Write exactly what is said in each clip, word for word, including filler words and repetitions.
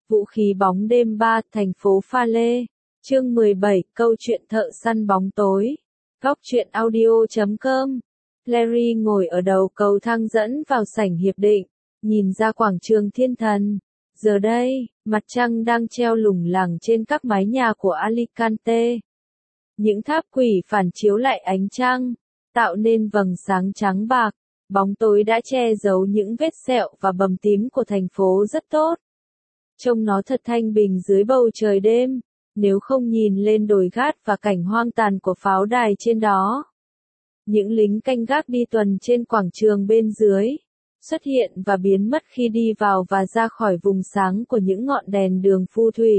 Vũ khí bóng đêm ba, thành phố pha lê. Chương mười bảy, câu chuyện thợ săn bóng tối. Góc truyện audio chấm com. Larry ngồi ở đầu cầu thang dẫn vào sảnh hiệp định, nhìn ra quảng trường thiên thần. Giờ đây, mặt trăng đang treo lủng lẳng trên các mái nhà của Alicante. Những tháp quỷ phản chiếu lại ánh trăng, tạo nên vầng sáng trắng bạc. Bóng tối đã che giấu những vết sẹo và bầm tím của thành phố rất tốt. Trông nó thật thanh bình dưới bầu trời đêm, nếu không nhìn lên đồi gát và cảnh hoang tàn của pháo đài trên đó. Những lính canh gác đi tuần trên quảng trường bên dưới, xuất hiện và biến mất khi đi vào và ra khỏi vùng sáng của những ngọn đèn đường phù thủy.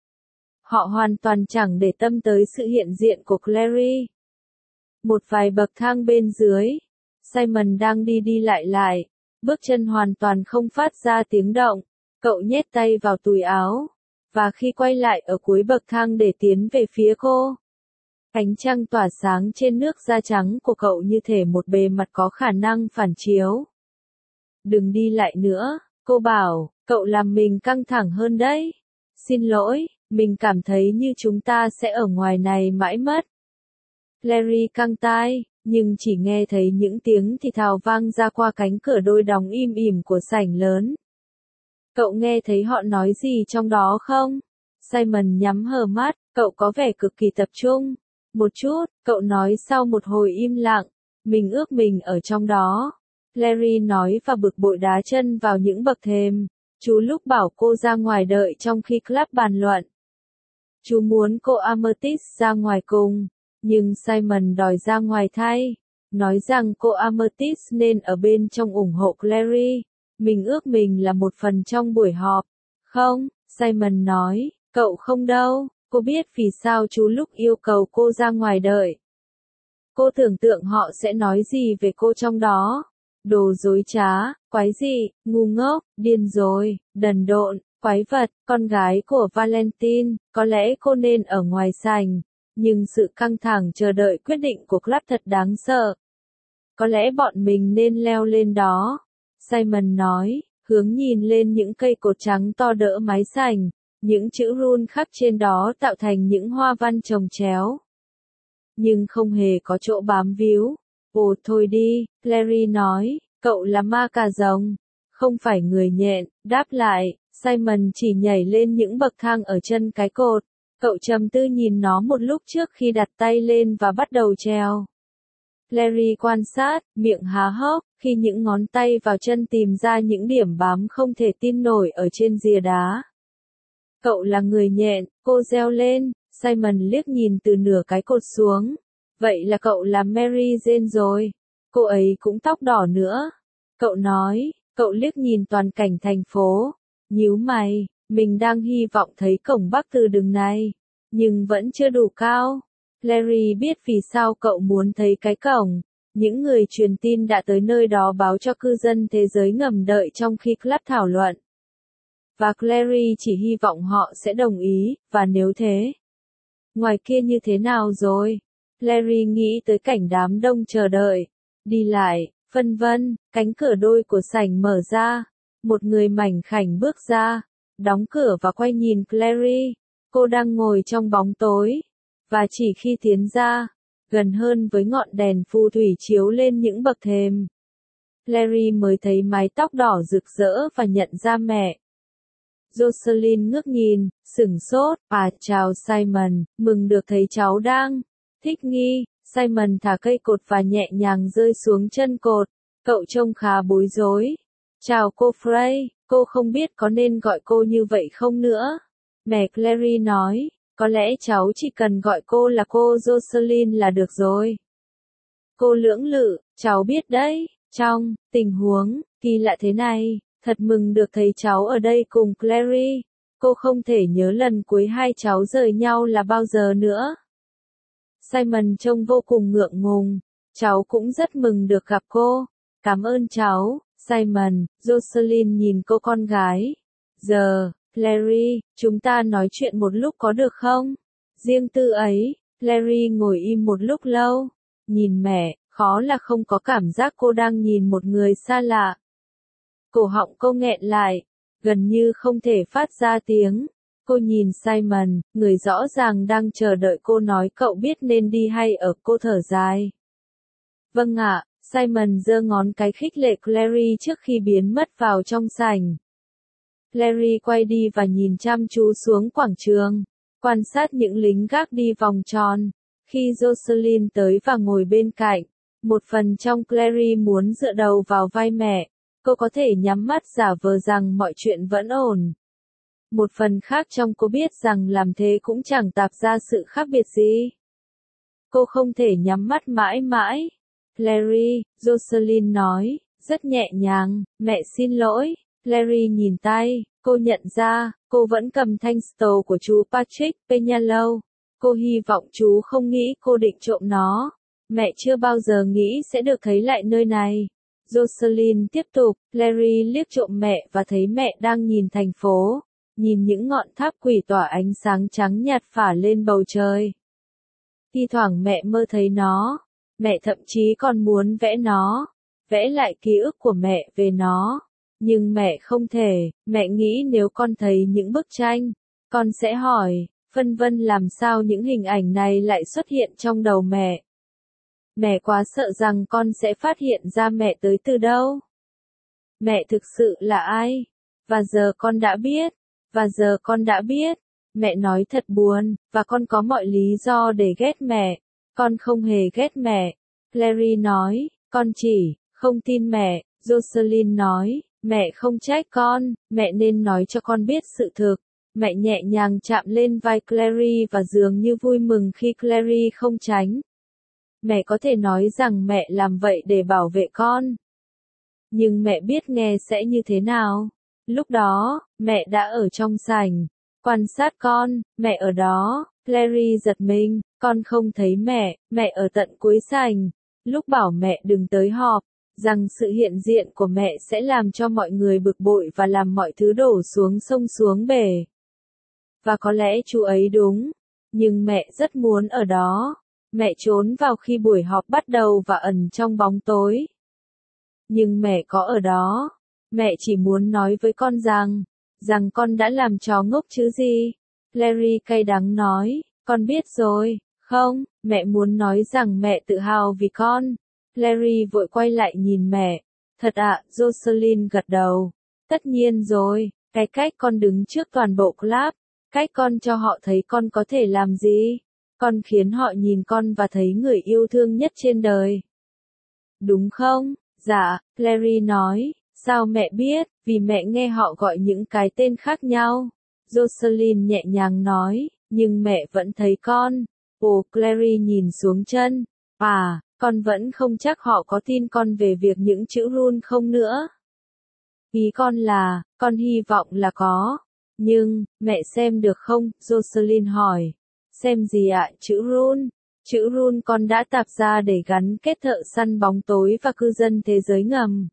Họ hoàn toàn chẳng để tâm tới sự hiện diện của Clary. Một vài bậc thang bên dưới, Simon đang đi đi lại lại, bước chân hoàn toàn không phát ra tiếng động. Cậu nhét tay vào túi áo, và khi quay lại ở cuối bậc thang để tiến về phía cô, ánh trăng tỏa sáng trên nước da trắng của cậu như thể một bề mặt có khả năng phản chiếu. Đừng đi lại nữa, cô bảo, cậu làm mình căng thẳng hơn đấy. Xin lỗi, mình cảm thấy như chúng ta sẽ ở ngoài này mãi mất. Larry căng tai, nhưng chỉ nghe thấy những tiếng thì thào vang ra qua cánh cửa đôi đóng im ỉm của sảnh lớn. Cậu nghe thấy họ nói gì trong đó không? Simon nhắm hờ mắt, cậu có vẻ cực kỳ tập trung. Một chút, cậu nói sau một hồi im lặng, mình ước mình ở trong đó. Larry nói và bực bội đá chân vào những bậc thềm. Chú lúc bảo cô ra ngoài đợi trong khi club bàn luận. Chú muốn cô Amethyst ra ngoài cùng, nhưng Simon đòi ra ngoài thay, nói rằng cô Amethyst nên ở bên trong ủng hộ Clary. Mình ước mình là một phần trong buổi họp. Không, Simon nói, cậu không đâu, cô biết vì sao chú lúc yêu cầu cô ra ngoài đợi. Cô tưởng tượng họ sẽ nói gì về cô trong đó. Đồ dối trá, quái dị, ngu ngốc, điên rồi, đần độn, quái vật, con gái của Valentine, có lẽ cô nên ở ngoài sảnh, nhưng sự căng thẳng chờ đợi quyết định của club thật đáng sợ. Có lẽ bọn mình nên leo lên đó. Simon nói, hướng nhìn lên những cây cột trắng to đỡ mái sảnh, những chữ rune khắc trên đó tạo thành những hoa văn chồng chéo. Nhưng không hề có chỗ bám víu. Ồ thôi đi, Larry nói, cậu là ma cà rồng, không phải người nhện. Đáp lại, Simon chỉ nhảy lên những bậc thang ở chân cái cột. Cậu trầm tư nhìn nó một lúc trước khi đặt tay lên và bắt đầu trèo. Larry quan sát, miệng há hốc, khi những ngón tay vào chân tìm ra những điểm bám không thể tin nổi ở trên rìa đá. Cậu là người nhện, cô reo lên. Simon liếc nhìn từ nửa cái cột xuống. Vậy là cậu là Mary Jane rồi. Cô ấy cũng tóc đỏ nữa. Cậu nói, cậu liếc nhìn toàn cảnh thành phố. Nhíu mày, mình đang hy vọng thấy cổng bắc từ đường này, nhưng vẫn chưa đủ cao. Larry biết vì sao cậu muốn thấy cái cổng. Những người truyền tin đã tới nơi đó báo cho cư dân thế giới ngầm đợi trong khi club thảo luận. Và Larry chỉ hy vọng họ sẽ đồng ý, và nếu thế, ngoài kia như thế nào rồi? Larry nghĩ tới cảnh đám đông chờ đợi, đi lại, vân vân, cánh cửa đôi của sảnh mở ra. Một người mảnh khảnh bước ra, đóng cửa và quay nhìn Clary. Cô đang ngồi trong bóng tối, và chỉ khi tiến ra, gần hơn với ngọn đèn phù thủy chiếu lên những bậc thềm, Larry mới thấy mái tóc đỏ rực rỡ và nhận ra mẹ. Jocelyn ngước nhìn, sửng sốt, à chào Simon, mừng được thấy cháu đang thích nghi. Simon thả cây cột và nhẹ nhàng rơi xuống chân cột, cậu trông khá bối rối. Chào cô Frey, cô không biết có nên gọi cô như vậy không nữa. Mẹ Clary nói, có lẽ cháu chỉ cần gọi cô là cô Jocelyn là được rồi. Cô lưỡng lự, cháu biết đấy, trong tình huống kỳ lạ thế này, thật mừng được thấy cháu ở đây cùng Clary. Cô không thể nhớ lần cuối hai cháu rời nhau là bao giờ nữa. Simon trông vô cùng ngượng ngùng, cháu cũng rất mừng được gặp cô. Cảm ơn cháu, Simon. Jocelyn nhìn cô con gái. Giờ, Larry, chúng ta nói chuyện một lúc có được không? Riêng tư ấy. Larry ngồi im một lúc lâu, nhìn mẹ, khó là không có cảm giác cô đang nhìn một người xa lạ. Cổ họng cô nghẹn lại, gần như không thể phát ra tiếng. Cô nhìn Simon, người rõ ràng đang chờ đợi cô nói cậu biết nên đi hay ở, cô thở dài. Vâng ạ, Simon giơ ngón cái khích lệ Clary trước khi biến mất vào trong sảnh. Clary quay đi và nhìn chăm chú xuống quảng trường, quan sát những lính gác đi vòng tròn. Khi Jocelyn tới và ngồi bên cạnh, một phần trong Clary muốn dựa đầu vào vai mẹ, cô có thể nhắm mắt giả vờ rằng mọi chuyện vẫn ổn. Một phần khác trong cô biết rằng làm thế cũng chẳng tạo ra sự khác biệt gì. Cô không thể nhắm mắt mãi mãi. Clary, Jocelyn nói, rất nhẹ nhàng, mẹ xin lỗi. Clary nhìn tay, cô nhận ra, cô vẫn cầm thanh stole của chú Patrick Peñalow. Cô hy vọng chú không nghĩ cô định trộm nó. Mẹ chưa bao giờ nghĩ sẽ được thấy lại nơi này. Jocelyn tiếp tục, Clary liếc trộm mẹ và thấy mẹ đang nhìn thành phố, nhìn những ngọn tháp quỷ tỏa ánh sáng trắng nhạt phả lên bầu trời. Thi thoảng mẹ mơ thấy nó, mẹ thậm chí còn muốn vẽ nó, vẽ lại ký ức của mẹ về nó. Nhưng mẹ không thể, mẹ nghĩ nếu con thấy những bức tranh, con sẽ hỏi, phân vân làm sao những hình ảnh này lại xuất hiện trong đầu mẹ. Mẹ quá sợ rằng con sẽ phát hiện ra mẹ tới từ đâu. Mẹ thực sự là ai? Và giờ con đã biết. Và giờ con đã biết. Mẹ nói thật buồn, và con có mọi lý do để ghét mẹ. Con không hề ghét mẹ. Clary nói, con chỉ, không tin mẹ. Jocelyn nói, mẹ không trách con, mẹ nên nói cho con biết sự thực. Mẹ nhẹ nhàng chạm lên vai Clary và dường như vui mừng khi Clary không tránh. Mẹ có thể nói rằng mẹ làm vậy để bảo vệ con. Nhưng mẹ biết nghe sẽ như thế nào. Lúc đó, mẹ đã ở trong sảnh, quan sát con, mẹ ở đó. Clary giật mình, con không thấy mẹ, mẹ ở tận cuối sảnh. Lúc bảo mẹ đừng tới họp, rằng sự hiện diện của mẹ sẽ làm cho mọi người bực bội và làm mọi thứ đổ xuống sông xuống bể. Và có lẽ chú ấy đúng, nhưng mẹ rất muốn ở đó. Mẹ trốn vào khi buổi họp bắt đầu và ẩn trong bóng tối. Nhưng mẹ có ở đó. Mẹ chỉ muốn nói với con rằng, rằng con đã làm trò ngốc chứ gì. Clary cay đắng nói, con biết rồi, không, mẹ muốn nói rằng mẹ tự hào vì con. Clary vội quay lại nhìn mẹ. Thật ạ, Jocelyn gật đầu. Tất nhiên rồi, cái cách con đứng trước toàn bộ club, cách con cho họ thấy con có thể làm gì. Con khiến họ nhìn con và thấy người yêu thương nhất trên đời. Đúng không? Dạ, Clary nói. Sao mẹ biết? Vì mẹ nghe họ gọi những cái tên khác nhau. Jocelyn nhẹ nhàng nói, nhưng mẹ vẫn thấy con. Ồ, Clary nhìn xuống chân. À, con vẫn không chắc họ có tin con về việc những chữ rune không nữa. Ý con là, con hy vọng là có. Nhưng, mẹ xem được không? Jocelyn hỏi. Xem gì ạ? Chữ rune. Chữ rune con đã tạp ra để gắn kết thợ săn bóng tối và cư dân thế giới ngầm.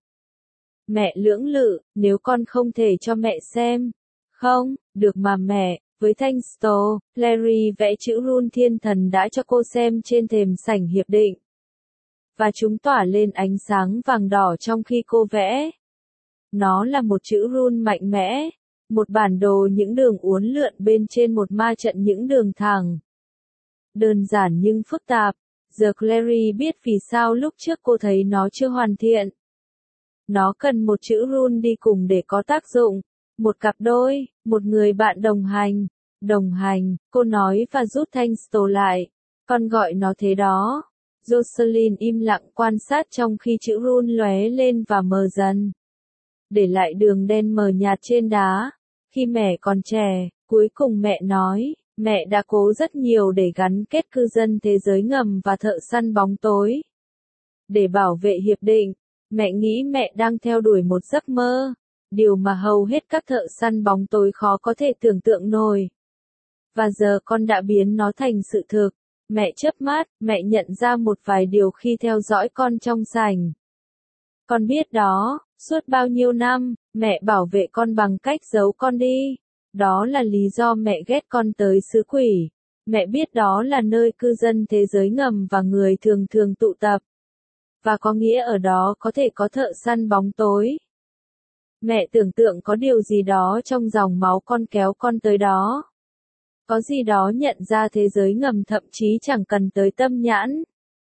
Mẹ lưỡng lự, nếu con không thể cho mẹ xem. Không, được mà mẹ, với thanh stole, Clary vẽ chữ rune thiên thần đã cho cô xem trên thềm sảnh hiệp định. Và chúng tỏa lên ánh sáng vàng đỏ trong khi cô vẽ. Nó là một chữ rune mạnh mẽ, một bản đồ những đường uốn lượn bên trên một ma trận những đường thẳng. Đơn giản nhưng phức tạp, giờ Clary biết vì sao lúc trước cô thấy nó chưa hoàn thiện. Nó cần một chữ rune đi cùng để có tác dụng, một cặp đôi, một người bạn đồng hành. Đồng hành, cô nói và rút thanh stole lại. Con gọi nó thế đó. Jocelyn im lặng quan sát trong khi chữ rune lóe lên và mờ dần. Để lại đường đen mờ nhạt trên đá. Khi mẹ còn trẻ, cuối cùng mẹ nói, mẹ đã cố rất nhiều để gắn kết cư dân thế giới ngầm và thợ săn bóng tối. Để bảo vệ hiệp định, mẹ nghĩ mẹ đang theo đuổi một giấc mơ, điều mà hầu hết các thợ săn bóng tối khó có thể tưởng tượng nổi. Và giờ con đã biến nó thành sự thực. Mẹ chớp mắt, mẹ nhận ra một vài điều khi theo dõi con trong sảnh. Con biết đó, suốt bao nhiêu năm, mẹ bảo vệ con bằng cách giấu con đi. Đó là lý do mẹ ghét con tới xứ quỷ. Mẹ biết đó là nơi cư dân thế giới ngầm và người thường thường tụ tập. Và có nghĩa ở đó có thể có thợ săn bóng tối. Mẹ tưởng tượng có điều gì đó trong dòng máu con kéo con tới đó. Có gì đó nhận ra thế giới ngầm thậm chí chẳng cần tới tâm nhãn.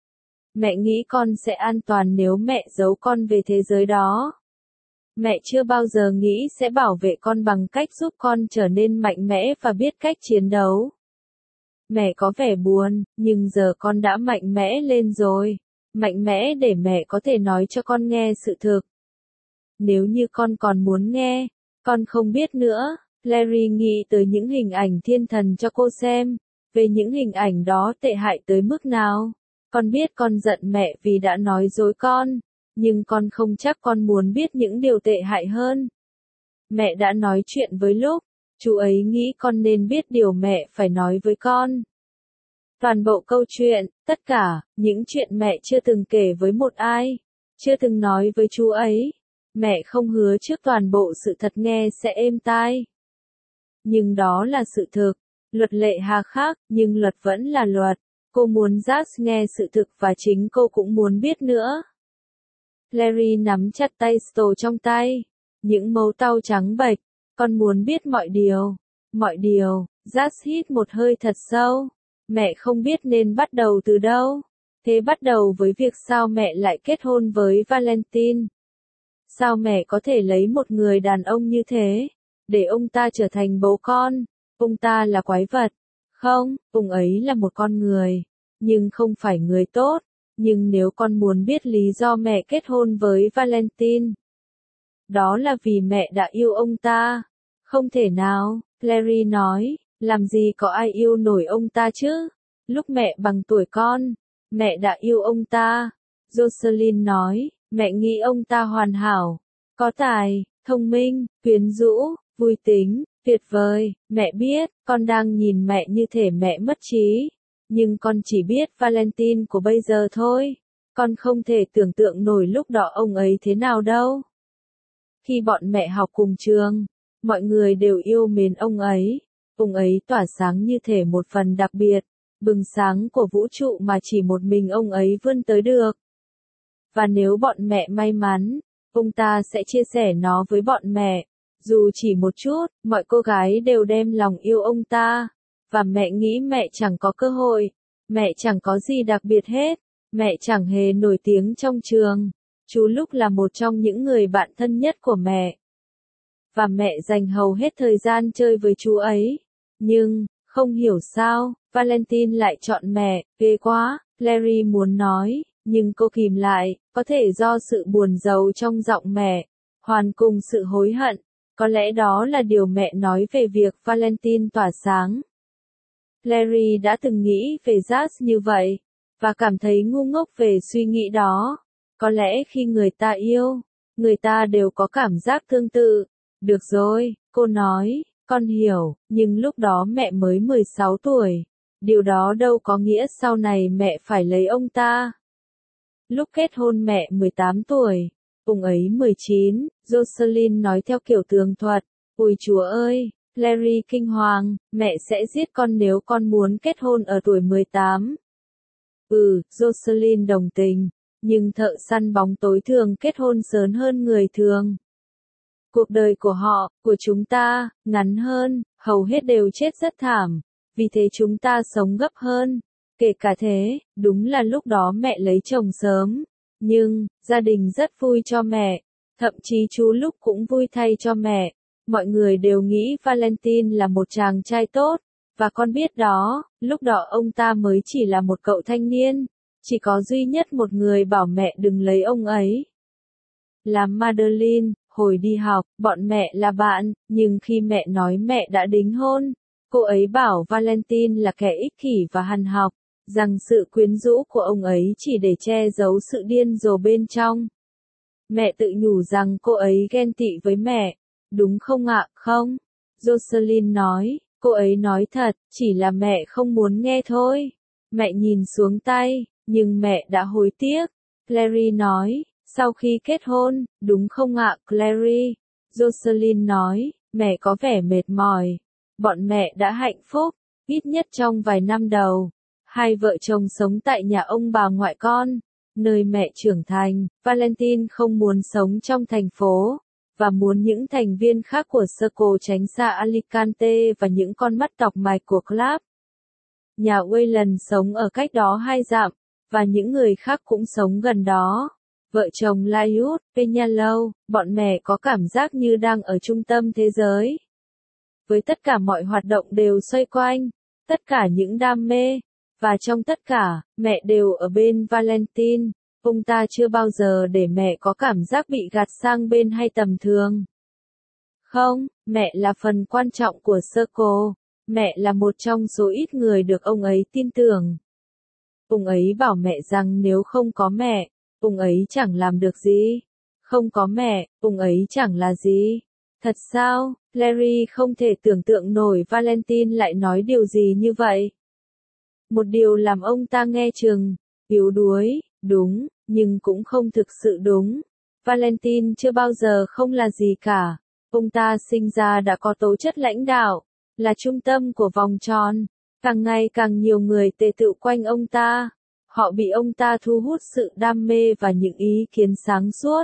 Mẹ nghĩ con sẽ an toàn nếu mẹ giấu con về thế giới đó. Mẹ chưa bao giờ nghĩ sẽ bảo vệ con bằng cách giúp con trở nên mạnh mẽ và biết cách chiến đấu. Mẹ có vẻ buồn, nhưng giờ con đã mạnh mẽ lên rồi. Mạnh mẽ để mẹ có thể nói cho con nghe sự thực. Nếu như con còn muốn nghe, con không biết nữa. Larry nghĩ tới những hình ảnh thiên thần cho cô xem, về những hình ảnh đó tệ hại tới mức nào. Con biết con giận mẹ vì đã nói dối con, nhưng con không chắc con muốn biết những điều tệ hại hơn. Mẹ đã nói chuyện với Luke, chú ấy nghĩ con nên biết điều mẹ phải nói với con. Toàn bộ câu chuyện, tất cả, những chuyện mẹ chưa từng kể với một ai, chưa từng nói với chú ấy. Mẹ không hứa trước toàn bộ sự thật nghe sẽ êm tai. Nhưng đó là sự thực. Luật lệ hà khắc, nhưng luật vẫn là luật. Cô muốn Jazz nghe sự thực và chính cô cũng muốn biết nữa. Larry nắm chặt tay Sto trong tay. Những mấu tao trắng bệch. Con muốn biết mọi điều. Mọi điều. Jazz hít một hơi thật sâu. Mẹ không biết nên bắt đầu từ đâu. Thế bắt đầu với việc sao mẹ lại kết hôn với Valentine. Sao mẹ có thể lấy một người đàn ông như thế, để ông ta trở thành bố con? Ông ta là quái vật. Không, ông ấy là một con người, nhưng không phải người tốt. Nhưng nếu con muốn biết lý do mẹ kết hôn với Valentine, đó là vì mẹ đã yêu ông ta. Không thể nào, Larry nói, làm gì có ai yêu nổi ông ta chứ? Lúc mẹ bằng tuổi con, mẹ đã yêu ông ta. Jocelyn nói, mẹ nghĩ ông ta hoàn hảo, có tài, thông minh, quyến rũ, vui tính, tuyệt vời. Mẹ biết, con đang nhìn mẹ như thể mẹ mất trí. Nhưng con chỉ biết Valentine của bây giờ thôi. Con không thể tưởng tượng nổi lúc đó ông ấy thế nào đâu. Khi bọn mẹ học cùng trường, mọi người đều yêu mến ông ấy. Ông ấy tỏa sáng như thể một phần đặc biệt, bừng sáng của vũ trụ mà chỉ một mình ông ấy vươn tới được. Và nếu bọn mẹ may mắn, ông ta sẽ chia sẻ nó với bọn mẹ. Dù chỉ một chút, mọi cô gái đều đem lòng yêu ông ta. Và mẹ nghĩ mẹ chẳng có cơ hội. Mẹ chẳng có gì đặc biệt hết. Mẹ chẳng hề nổi tiếng trong trường. Chú Luke là một trong những người bạn thân nhất của mẹ. Và mẹ dành hầu hết thời gian chơi với chú ấy. Nhưng, không hiểu sao, Valentine lại chọn mẹ. Ghê quá, Larry muốn nói, nhưng cô kìm lại, có thể do sự buồn rầu trong giọng mẹ, hoàn cùng sự hối hận. Có lẽ đó là điều mẹ nói về việc Valentine tỏa sáng. Larry đã từng nghĩ về Jazz như vậy, và cảm thấy ngu ngốc về suy nghĩ đó. Có lẽ khi người ta yêu, người ta đều có cảm giác tương tự. Được rồi, cô nói, con hiểu, nhưng lúc đó mẹ mới mười sáu tuổi. Điều đó đâu có nghĩa sau này mẹ phải lấy ông ta. Lúc kết hôn mẹ mười tám tuổi, ông ấy mười chín, Jocelyn nói theo kiểu tường thuật. Ôi Chúa ơi, Larry kinh hoàng, mẹ sẽ giết con nếu con muốn kết hôn ở tuổi mười tám. Ừ, Jocelyn đồng tình, nhưng thợ săn bóng tối thường kết hôn sớm hơn người thường. Cuộc đời của họ, của chúng ta, ngắn hơn, hầu hết đều chết rất thảm, vì thế chúng ta sống gấp hơn. Kể cả thế, đúng là lúc đó mẹ lấy chồng sớm, nhưng, gia đình rất vui cho mẹ, thậm chí chú Luke cũng vui thay cho mẹ. Mọi người đều nghĩ Valentine là một chàng trai tốt, và con biết đó, lúc đó ông ta mới chỉ là một cậu thanh niên, chỉ có duy nhất một người bảo mẹ đừng lấy ông ấy. Là Madeline, hồi đi học, bọn mẹ là bạn, nhưng khi mẹ nói mẹ đã đính hôn, cô ấy bảo Valentine là kẻ ích kỷ và hằn học, rằng sự quyến rũ của ông ấy chỉ để che giấu sự điên rồ bên trong. Mẹ tự nhủ rằng cô ấy ghen tị với mẹ, đúng không ạ, không? Jocelyn nói, cô ấy nói thật, chỉ là mẹ không muốn nghe thôi. Mẹ nhìn xuống tay, nhưng mẹ đã hối tiếc. Clary nói, sau khi kết hôn, đúng không ạ, Clary? Jocelyn nói, mẹ có vẻ mệt mỏi. Bọn mẹ đã hạnh phúc, ít nhất trong vài năm đầu. Hai vợ chồng sống tại nhà ông bà ngoại con, nơi mẹ trưởng thành. Valentine không muốn sống trong thành phố, và muốn những thành viên khác của Circle tránh xa Alicante và những con mắt đọc mạch của club. Nhà Wayland sống ở cách đó hai dặm, và những người khác cũng sống gần đó. Vợ chồng Layut, Peñalou, bọn mẹ có cảm giác như đang ở trung tâm thế giới. Với tất cả mọi hoạt động đều xoay quanh, tất cả những đam mê, và trong tất cả, mẹ đều ở bên Valentine. Ông ta chưa bao giờ để mẹ có cảm giác bị gạt sang bên hay tầm thường. Không, mẹ là phần quan trọng của Circle. Mẹ là một trong số ít người được ông ấy tin tưởng. Ông ấy bảo mẹ rằng nếu không có mẹ, ông ấy chẳng làm được gì. Không có mẹ, ông ấy chẳng là gì. Thật sao? Larry không thể tưởng tượng nổi Valentine lại nói điều gì như vậy. Một điều làm ông ta nghe chừng, yếu đuối, đúng, nhưng cũng không thực sự đúng. Valentine chưa bao giờ không là gì cả. Ông ta sinh ra đã có tố chất lãnh đạo, là trung tâm của vòng tròn. Càng ngày càng nhiều người tề tựu quanh ông ta. Họ bị ông ta thu hút sự đam mê và những ý kiến sáng suốt.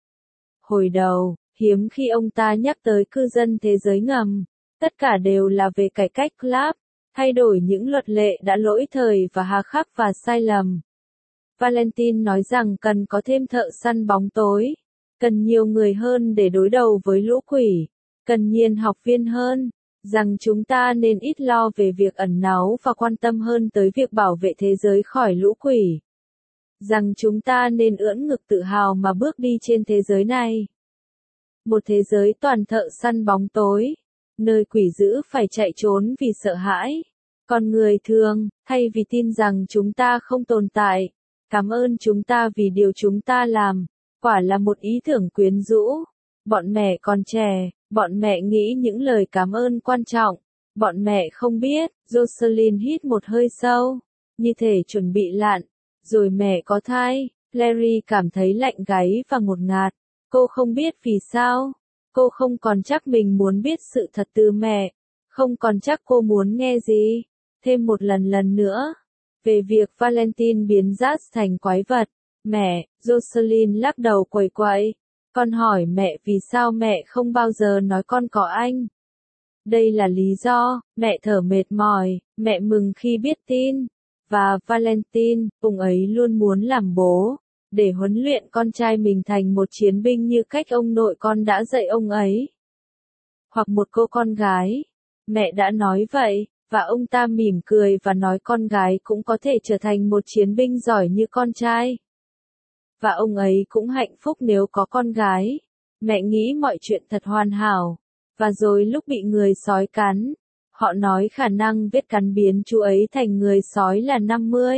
Hồi đầu, hiếm khi ông ta nhắc tới cư dân thế giới ngầm. Tất cả đều là về cải cách club, thay đổi những luật lệ đã lỗi thời và hà khắc và sai lầm. Valentine nói rằng cần có thêm thợ săn bóng tối, cần nhiều người hơn để đối đầu với lũ quỷ, cần nhiều học viên hơn, rằng chúng ta nên ít lo về việc ẩn náu và quan tâm hơn tới việc bảo vệ thế giới khỏi lũ quỷ. Rằng chúng ta nên ưỡn ngực tự hào mà bước đi trên thế giới này. Một thế giới toàn thợ săn bóng tối, nơi quỷ dữ phải chạy trốn vì sợ hãi. Còn người thường, thay vì tin rằng chúng ta không tồn tại, cảm ơn chúng ta vì điều chúng ta làm, quả là một ý tưởng quyến rũ. Bọn mẹ còn trẻ, bọn mẹ nghĩ những lời cảm ơn quan trọng. Bọn mẹ không biết, Jocelyn hít một hơi sâu, như thể chuẩn bị lặn. Rồi mẹ có thai, Larry cảm thấy lạnh gáy và ngột ngạt. Cô không biết vì sao. Cô không còn chắc mình muốn biết sự thật từ mẹ. Không còn chắc cô muốn nghe gì. Thêm một lần lần nữa. Về việc Valentine biến Jazz thành quái vật. Mẹ, Jocelyn lắc đầu quẩy quậy. Con hỏi mẹ vì sao mẹ không bao giờ nói con có anh. Đây là lý do, mẹ thở mệt mỏi, mẹ mừng khi biết tin. Và Valentine, ông ấy luôn muốn làm bố, để huấn luyện con trai mình thành một chiến binh như cách ông nội con đã dạy ông ấy. Hoặc một cô con gái. Mẹ đã nói vậy, và ông ta mỉm cười và nói con gái cũng có thể trở thành một chiến binh giỏi như con trai. Và ông ấy cũng hạnh phúc nếu có con gái. Mẹ nghĩ mọi chuyện thật hoàn hảo. Và rồi lúc bị người sói cắn, họ nói khả năng vết cắn biến chú ấy thành người sói là năm mươi.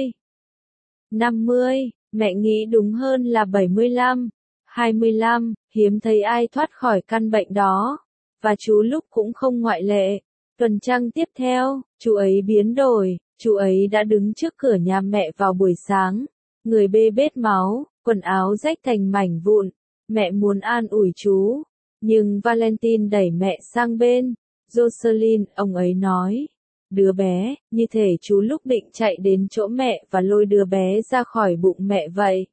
năm mươi, mẹ nghĩ đúng hơn là bảy mươi lăm. hai mươi lăm, hiếm thấy ai thoát khỏi căn bệnh đó. Và chú lúc cũng không ngoại lệ. Tuần trăng tiếp theo, chú ấy biến đổi, chú ấy đã đứng trước cửa nhà mẹ vào buổi sáng. Người bê bết máu, quần áo rách thành mảnh vụn. Mẹ muốn an ủi chú. Nhưng Valentine đẩy mẹ sang bên. Jocelyn, ông ấy nói. Đứa bé, như thể chú lúc định chạy đến chỗ mẹ và lôi đứa bé ra khỏi bụng mẹ vậy.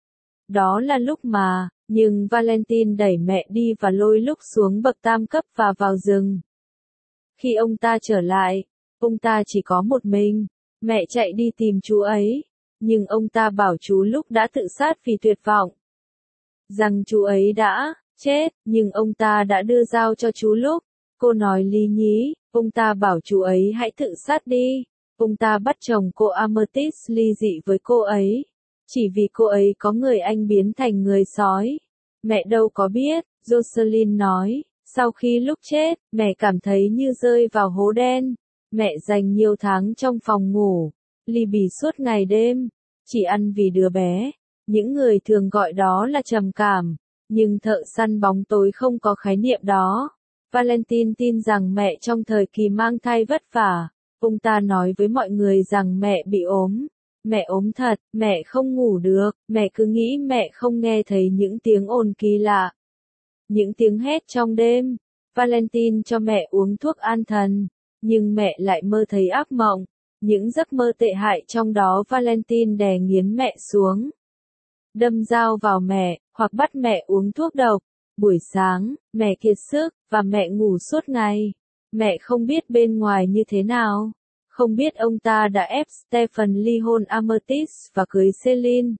Đó là lúc mà, nhưng Valentine đẩy mẹ đi và lôi lúc xuống bậc tam cấp và vào rừng. Khi ông ta trở lại, ông ta chỉ có một mình. Mẹ chạy đi tìm chú ấy. Nhưng ông ta bảo chú lúc đã tự sát vì tuyệt vọng. Rằng chú ấy đã chết, nhưng ông ta đã đưa dao cho chú lúc. Cô nói lý nhí, ông ta bảo chú ấy hãy tự sát đi. Ông ta bắt chồng cô Amethyst ly dị với cô ấy. Chỉ vì cô ấy có người anh biến thành người sói. Mẹ đâu có biết, Jocelyn nói. Sau khi lúc chết, mẹ cảm thấy như rơi vào hố đen. Mẹ dành nhiều tháng trong phòng ngủ, ly bì suốt ngày đêm, chỉ ăn vì đứa bé. Những người thường gọi đó là trầm cảm, nhưng thợ săn bóng tối không có khái niệm đó. Valentine tin rằng mẹ trong thời kỳ mang thai vất vả. Ông ta nói với mọi người rằng mẹ bị ốm. Mẹ ốm thật, mẹ không ngủ được, mẹ cứ nghĩ mẹ không nghe thấy những tiếng ồn kỳ lạ. Những tiếng hét trong đêm. Valentine cho mẹ uống thuốc an thần, nhưng mẹ lại mơ thấy ác mộng. Những giấc mơ tệ hại trong đó Valentine đè nghiến mẹ xuống. Đâm dao vào mẹ, hoặc bắt mẹ uống thuốc độc. Buổi sáng, mẹ kiệt sức, và mẹ ngủ suốt ngày. Mẹ không biết bên ngoài như thế nào. Không biết ông ta đã ép Stephen ly hôn Amethyst và cưới Celine.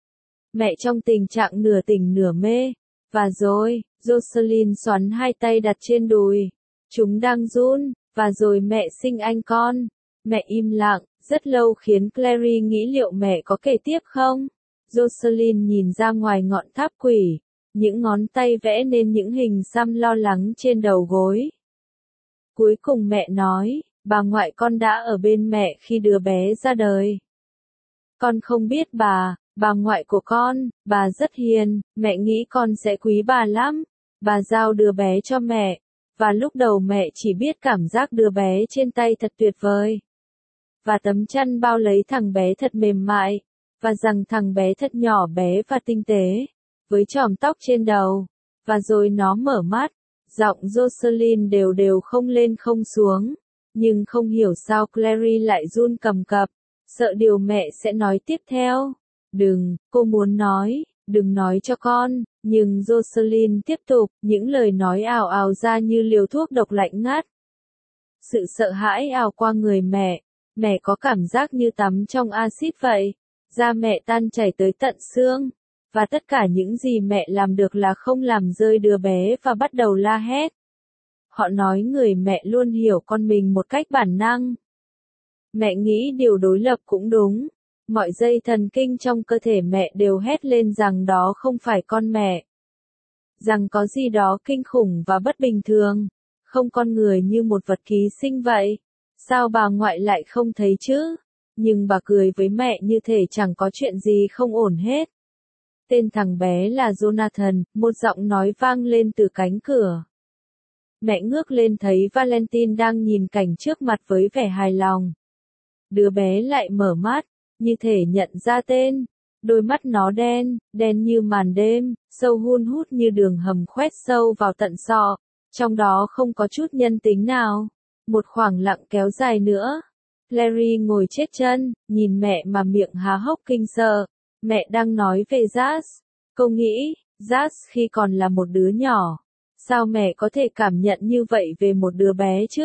Mẹ trong tình trạng nửa tỉnh nửa mê. Và rồi, Jocelyn xoắn hai tay đặt trên đùi. Chúng đang run, và rồi mẹ sinh anh con. Mẹ im lặng, rất lâu khiến Clary nghĩ liệu mẹ có kể tiếp không? Jocelyn nhìn ra ngoài ngọn tháp quỷ. Những ngón tay vẽ nên những hình xăm lo lắng trên đầu gối. Cuối cùng mẹ nói, bà ngoại con đã ở bên mẹ khi đứa bé ra đời. Con không biết bà, bà ngoại của con, bà rất hiền, mẹ nghĩ con sẽ quý bà lắm. Bà giao đứa bé cho mẹ, và lúc đầu mẹ chỉ biết cảm giác đứa bé trên tay thật tuyệt vời. Và tấm chăn bao lấy thằng bé thật mềm mại, và rằng thằng bé thật nhỏ bé và tinh tế, với chòm tóc trên đầu. Và rồi nó mở mắt, giọng Jocelyn đều đều không lên không xuống. Nhưng không hiểu sao Clary lại run cầm cập, sợ điều mẹ sẽ nói tiếp theo. Đừng, cô muốn nói, đừng nói cho con. Nhưng Jocelyn tiếp tục, những lời nói ào ào ra như liều thuốc độc lạnh ngắt. Sự sợ hãi ào qua người mẹ, mẹ có cảm giác như tắm trong axit vậy. Da mẹ tan chảy tới tận xương. Và tất cả những gì mẹ làm được là không làm rơi đứa bé và bắt đầu la hét. Họ nói người mẹ luôn hiểu con mình một cách bản năng. Mẹ nghĩ điều đối lập cũng đúng. Mọi dây thần kinh trong cơ thể mẹ đều hét lên rằng đó không phải con mẹ. Rằng có gì đó kinh khủng và bất bình thường. Không con người như một vật ký sinh vậy. Sao bà ngoại lại không thấy chứ? Nhưng bà cười với mẹ như thể chẳng có chuyện gì không ổn hết. Tên thằng bé là Jonathan, một giọng nói vang lên từ cánh cửa. Mẹ ngước lên thấy Valentine đang nhìn cảnh trước mặt với vẻ hài lòng. Đứa bé lại mở mắt, như thể nhận ra tên. Đôi mắt nó đen, đen như màn đêm, sâu hun hút như đường hầm khoét sâu vào tận sọ. Trong đó không có chút nhân tính nào. Một khoảng lặng kéo dài nữa. Clary ngồi chết chân, nhìn mẹ mà miệng há hốc kinh sợ. Mẹ đang nói về Jazz. Cô nghĩ, Jazz khi còn là một đứa nhỏ. Sao mẹ có thể cảm nhận như vậy về một đứa bé chứ?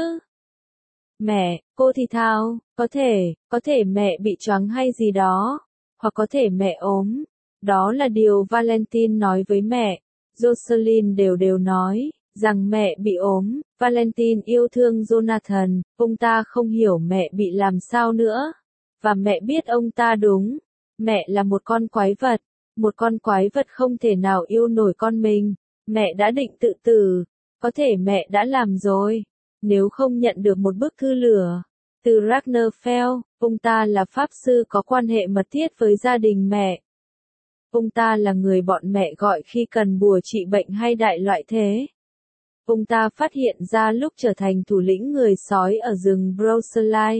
Mẹ, cô thì thào, có thể, có thể mẹ bị choáng hay gì đó. Hoặc có thể mẹ ốm. Đó là điều Valentine nói với mẹ. Jocelyn đều đều nói, rằng mẹ bị ốm. Valentine yêu thương Jonathan, ông ta không hiểu mẹ bị làm sao nữa. Và mẹ biết ông ta đúng. Mẹ là một con quái vật. Một con quái vật không thể nào yêu nổi con mình. Mẹ đã định tự tử. Có thể mẹ đã làm rồi. Nếu không nhận được một bức thư lửa. Từ Ragnerfeld, ông ta là pháp sư có quan hệ mật thiết với gia đình mẹ. Ông ta là người bọn mẹ gọi khi cần bùa trị bệnh hay đại loại thế. Ông ta phát hiện ra lúc trở thành thủ lĩnh người sói ở rừng Broselai.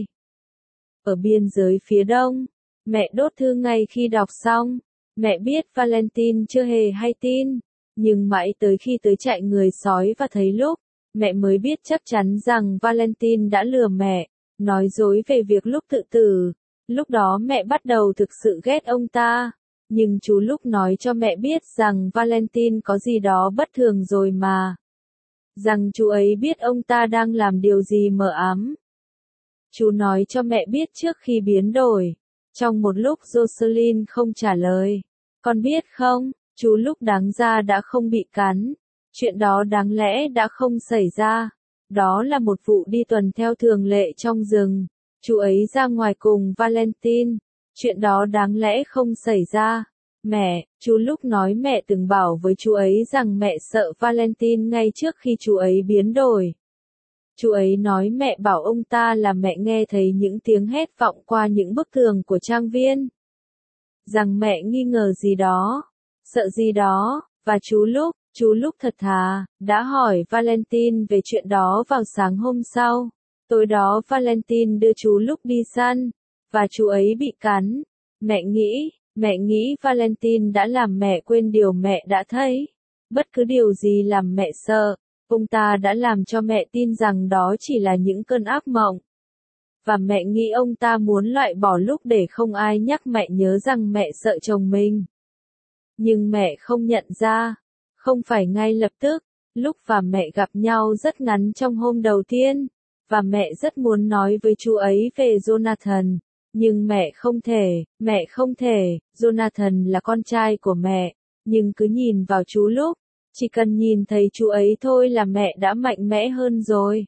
Ở biên giới phía đông, mẹ đốt thư ngay khi đọc xong. Mẹ biết Valentine chưa hề hay tin, nhưng mãi tới khi tới trại người sói và thấy lúc, mẹ mới biết chắc chắn rằng Valentine đã lừa mẹ, nói dối về việc lúc tự tử. Lúc đó mẹ bắt đầu thực sự ghét ông ta, nhưng chú lúc nói cho mẹ biết rằng Valentine có gì đó bất thường rồi mà. Rằng chú ấy biết ông ta đang làm điều gì mờ ám. Chú nói cho mẹ biết trước khi biến đổi. Trong một lúc Jocelyn không trả lời. Con biết không, chú lúc đáng ra đã không bị cắn. Chuyện đó đáng lẽ đã không xảy ra. Đó là một vụ đi tuần theo thường lệ trong rừng. Chú ấy ra ngoài cùng Valentine. Chuyện đó đáng lẽ không xảy ra. Mẹ, chú lúc nói mẹ từng bảo với chú ấy rằng mẹ sợ Valentine ngay trước khi chú ấy biến đổi. Chú ấy nói mẹ bảo ông ta là mẹ nghe thấy những tiếng hét vọng qua những bức tường của trang viên. Rằng mẹ nghi ngờ gì đó, sợ gì đó, và chú lúc, chú lúc thật thà, đã hỏi Valentine về chuyện đó vào sáng hôm sau. Tối đó Valentine đưa chú lúc đi săn, và chú ấy bị cắn. Mẹ nghĩ, mẹ nghĩ Valentine đã làm mẹ quên điều mẹ đã thấy. Bất cứ điều gì làm mẹ sợ, ông ta đã làm cho mẹ tin rằng đó chỉ là những cơn ác mộng. Và mẹ nghĩ ông ta muốn loại bỏ lúc để không ai nhắc mẹ nhớ rằng mẹ sợ chồng mình. Nhưng mẹ không nhận ra. Không phải ngay lập tức, lúc và mẹ gặp nhau rất ngắn trong hôm đầu tiên, và mẹ rất muốn nói với chú ấy về Jonathan, nhưng mẹ không thể, mẹ không thể, Jonathan là con trai của mẹ, nhưng cứ nhìn vào chú lúc, chỉ cần nhìn thấy chú ấy thôi là mẹ đã mạnh mẽ hơn rồi.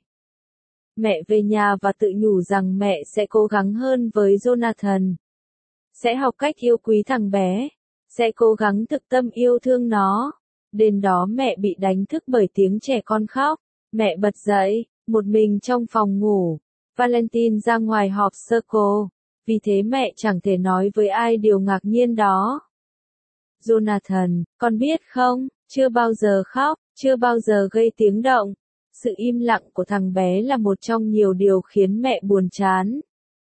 Mẹ về nhà và tự nhủ rằng mẹ sẽ cố gắng hơn với Jonathan. Sẽ học cách yêu quý thằng bé. Sẽ cố gắng thực tâm yêu thương nó. Đêm đó mẹ bị đánh thức bởi tiếng trẻ con khóc. Mẹ bật dậy, một mình trong phòng ngủ. Valentine ra ngoài họp circle. Vì thế mẹ chẳng thể nói với ai điều ngạc nhiên đó. Jonathan, con biết không, chưa bao giờ khóc, chưa bao giờ gây tiếng động. Sự im lặng của thằng bé là một trong nhiều điều khiến mẹ buồn chán.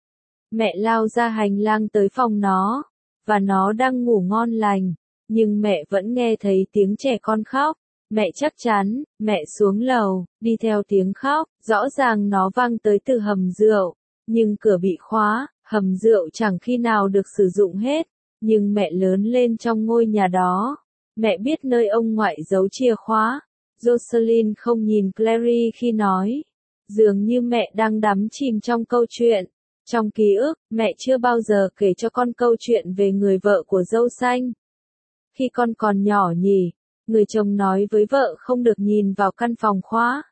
Mẹ lao ra hành lang tới phòng nó, và nó đang ngủ ngon lành, nhưng mẹ vẫn nghe thấy tiếng trẻ con khóc. Mẹ chắc chắn, mẹ xuống lầu, đi theo tiếng khóc, rõ ràng nó vang tới từ hầm rượu, nhưng cửa bị khóa, hầm rượu chẳng khi nào được sử dụng hết, nhưng mẹ lớn lên trong ngôi nhà đó. Mẹ biết nơi ông ngoại giấu chìa khóa. Jocelyn không nhìn Clary khi nói. Dường như mẹ đang đắm chìm trong câu chuyện. Trong ký ức, mẹ chưa bao giờ kể cho con câu chuyện về người vợ của dâu xanh. Khi con còn nhỏ nhỉ, người chồng nói với vợ không được nhìn vào căn phòng khóa.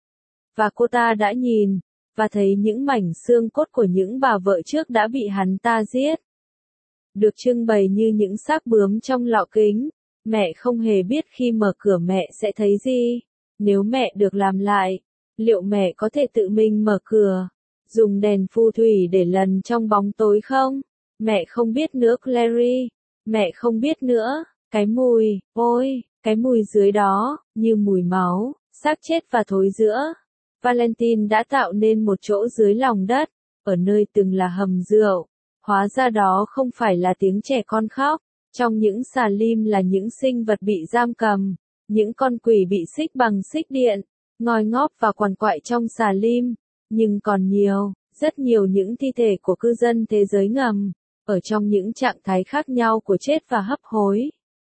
Và cô ta đã nhìn, và thấy những mảnh xương cốt của những bà vợ trước đã bị hắn ta giết. Được trưng bày như những xác bướm trong lọ kính. Mẹ không hề biết khi mở cửa mẹ sẽ thấy gì. Nếu mẹ được làm lại, liệu mẹ có thể tự mình mở cửa, dùng đèn phù thủy để lần trong bóng tối không? Mẹ không biết nữa Clary. Mẹ không biết nữa. Cái mùi, ôi, cái mùi dưới đó, như mùi máu, xác chết và thối rữa. Valentine đã tạo nên một chỗ dưới lòng đất, ở nơi từng là hầm rượu. Hóa ra đó không phải là tiếng trẻ con khóc. Trong những xà lim là những sinh vật bị giam cầm, những con quỷ bị xích bằng xích điện, ngoi ngóp và quằn quại trong xà lim, nhưng còn nhiều, rất nhiều những thi thể của cư dân thế giới ngầm, ở trong những trạng thái khác nhau của chết và hấp hối.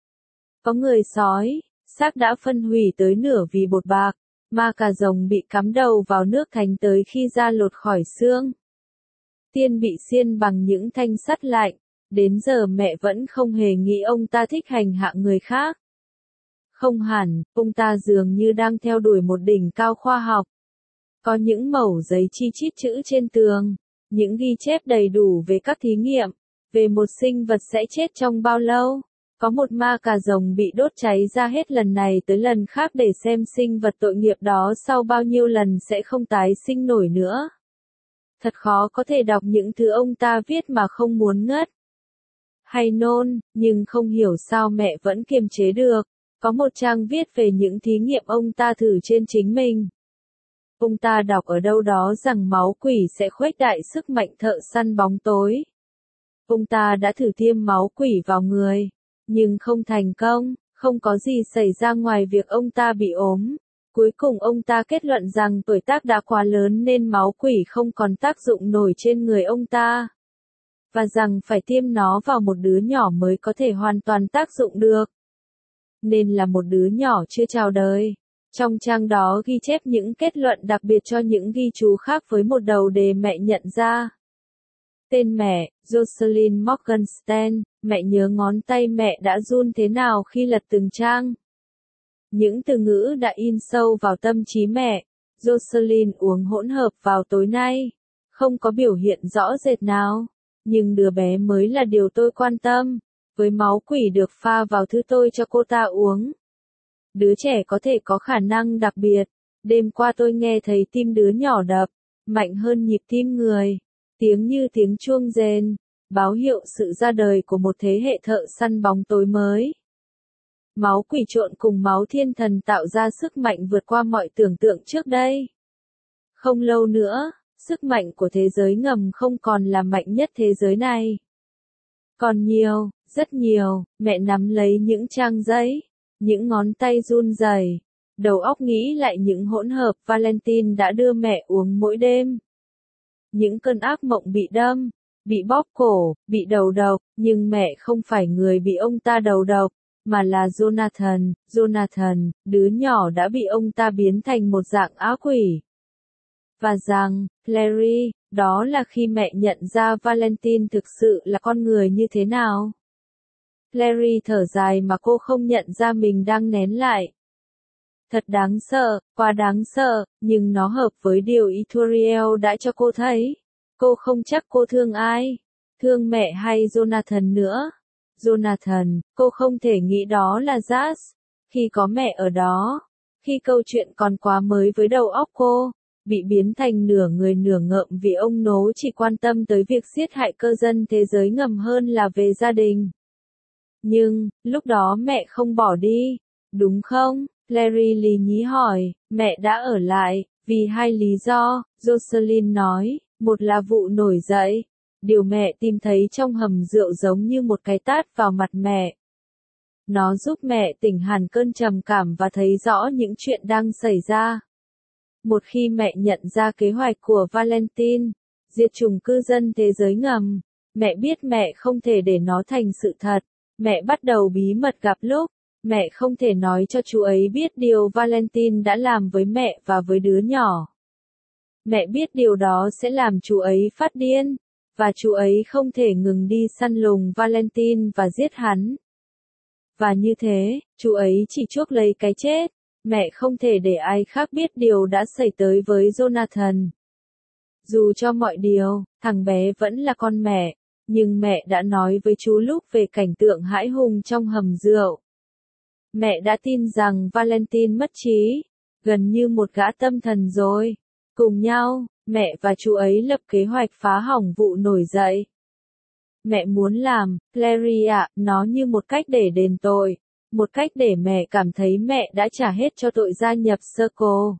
Có người sói, xác đã phân hủy tới nửa vì bột bạc, ma cà rồng bị cắm đầu vào nước thánh tới khi da lột khỏi xương. Tiên bị xiên bằng những thanh sắt lạnh. Đến giờ mẹ vẫn không hề nghĩ ông ta thích hành hạ người khác. Không hẳn, ông ta dường như đang theo đuổi một đỉnh cao khoa học. Có những mẩu giấy chi chít chữ trên tường, những ghi chép đầy đủ về các thí nghiệm, về một sinh vật sẽ chết trong bao lâu. Có một ma cà rồng bị đốt cháy ra hết lần này tới lần khác để xem sinh vật tội nghiệp đó sau bao nhiêu lần sẽ không tái sinh nổi nữa. Thật khó có thể đọc những thứ ông ta viết mà không muốn ngất. Hay nôn, nhưng không hiểu sao mẹ vẫn kiềm chế được. Có một trang viết về những thí nghiệm ông ta thử trên chính mình. Ông ta đọc ở đâu đó rằng máu quỷ sẽ khuếch đại sức mạnh thợ săn bóng tối. Ông ta đã thử tiêm máu quỷ vào người, nhưng không thành công, không có gì xảy ra ngoài việc ông ta bị ốm. Cuối cùng ông ta kết luận rằng tuổi tác đã quá lớn nên máu quỷ không còn tác dụng nổi trên người ông ta. Và rằng phải tiêm nó vào một đứa nhỏ mới có thể hoàn toàn tác dụng được. Nên là một đứa nhỏ chưa chào đời. Trong trang đó ghi chép những kết luận đặc biệt cho những ghi chú khác với một đầu đề mẹ nhận ra. Tên mẹ, Jocelyn Morgenstern, mẹ nhớ ngón tay mẹ đã run thế nào khi lật từng trang. Những từ ngữ đã in sâu vào tâm trí mẹ. Jocelyn uống hỗn hợp vào tối nay. Không có biểu hiện rõ rệt nào. Nhưng đứa bé mới là điều tôi quan tâm. Với máu quỷ được pha vào thứ tôi cho cô ta uống. Đứa trẻ có thể có khả năng đặc biệt. Đêm qua tôi nghe thấy tim đứa nhỏ đập, mạnh hơn nhịp tim người. Tiếng như tiếng chuông rền, báo hiệu sự ra đời của một thế hệ thợ săn bóng tối mới. Máu quỷ trộn cùng máu thiên thần tạo ra sức mạnh vượt qua mọi tưởng tượng trước đây. Không lâu nữa, sức mạnh của thế giới ngầm không còn là mạnh nhất thế giới này. Còn nhiều, rất nhiều, mẹ nắm lấy những trang giấy, những ngón tay run rẩy, đầu óc nghĩ lại những hỗn hợp Valentine đã đưa mẹ uống mỗi đêm. Những cơn ác mộng bị đâm, bị bóp cổ, bị đầu độc, nhưng mẹ không phải người bị ông ta đầu độc, mà là Jonathan. Jonathan, đứa nhỏ đã bị ông ta biến thành một dạng ác quỷ. Và rằng, Larry, đó là khi mẹ nhận ra Valentine thực sự là con người như thế nào. Larry thở dài mà cô không nhận ra mình đang nén lại. Thật đáng sợ, quá đáng sợ, nhưng nó hợp với điều Ithuriel đã cho cô thấy. Cô không chắc cô thương ai, thương mẹ hay Jonathan nữa. Jonathan, cô không thể nghĩ đó là Jazz. Khi có mẹ ở đó, khi câu chuyện còn quá mới với đầu óc cô, bị biến thành nửa người nửa ngợm vì ông nố chỉ quan tâm tới việc giết hại cư dân thế giới ngầm hơn là về gia đình. Nhưng, lúc đó mẹ không bỏ đi, đúng không? Larry lì nhí hỏi, mẹ đã ở lại, vì hai lý do, Jocelyn nói, một là vụ nổi dậy. Điều mẹ tìm thấy trong hầm rượu giống như một cái tát vào mặt mẹ. Nó giúp mẹ tỉnh hẳn cơn trầm cảm và thấy rõ những chuyện đang xảy ra. Một khi mẹ nhận ra kế hoạch của Valentine, diệt chủng cư dân thế giới ngầm, mẹ biết mẹ không thể để nó thành sự thật. Mẹ bắt đầu bí mật gặp lúc, mẹ không thể nói cho chú ấy biết điều Valentine đã làm với mẹ và với đứa nhỏ. Mẹ biết điều đó sẽ làm chú ấy phát điên, và chú ấy không thể ngừng đi săn lùng Valentine và giết hắn. Và như thế, chú ấy chỉ chuốc lấy cái chết. Mẹ không thể để ai khác biết điều đã xảy tới với Jonathan. Dù cho mọi điều, thằng bé vẫn là con mẹ, nhưng mẹ đã nói với chú lúc về cảnh tượng hãi hùng trong hầm rượu. Mẹ đã tin rằng Valentine mất trí, gần như một gã tâm thần rồi. Cùng nhau, mẹ và chú ấy lập kế hoạch phá hỏng vụ nổi dậy. Mẹ muốn làm, Larry ạ, nó như một cách để đền tội. Một cách để mẹ cảm thấy mẹ đã trả hết cho tội gia nhập Circle.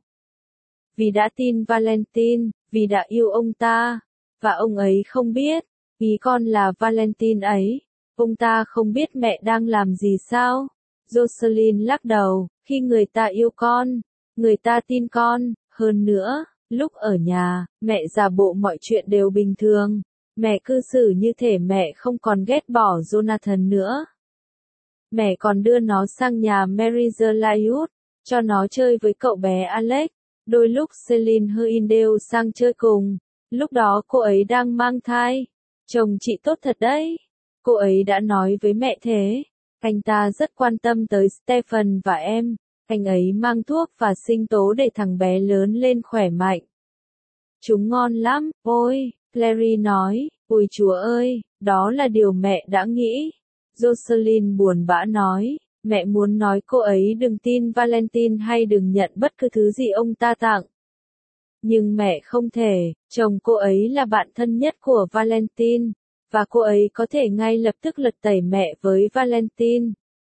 Vì đã tin Valentine, vì đã yêu ông ta, và ông ấy không biết, ý con là Valentine ấy, ông ta không biết mẹ đang làm gì sao? Jocelyn lắc đầu, khi người ta yêu con, người ta tin con, hơn nữa, lúc ở nhà, mẹ giả bộ mọi chuyện đều bình thường, mẹ cư xử như thể mẹ không còn ghét bỏ Jonathan nữa. Mẹ còn đưa nó sang nhà Mary Zerlayut, cho nó chơi với cậu bé Alex. Đôi lúc Celine Huindale sang chơi cùng. Lúc đó cô ấy đang mang thai. Chồng chị tốt thật đấy. Cô ấy đã nói với mẹ thế. Anh ta rất quan tâm tới Stephen và em. Anh ấy mang thuốc và sinh tố để thằng bé lớn lên khỏe mạnh. Chúng ngon lắm, ôi, Larry nói. Ôi chúa ơi, đó là điều mẹ đã nghĩ. Jocelyn buồn bã nói, mẹ muốn nói cô ấy đừng tin Valentine hay đừng nhận bất cứ thứ gì ông ta tặng. Nhưng mẹ không thể, chồng cô ấy là bạn thân nhất của Valentine, và cô ấy có thể ngay lập tức lật tẩy mẹ với Valentine.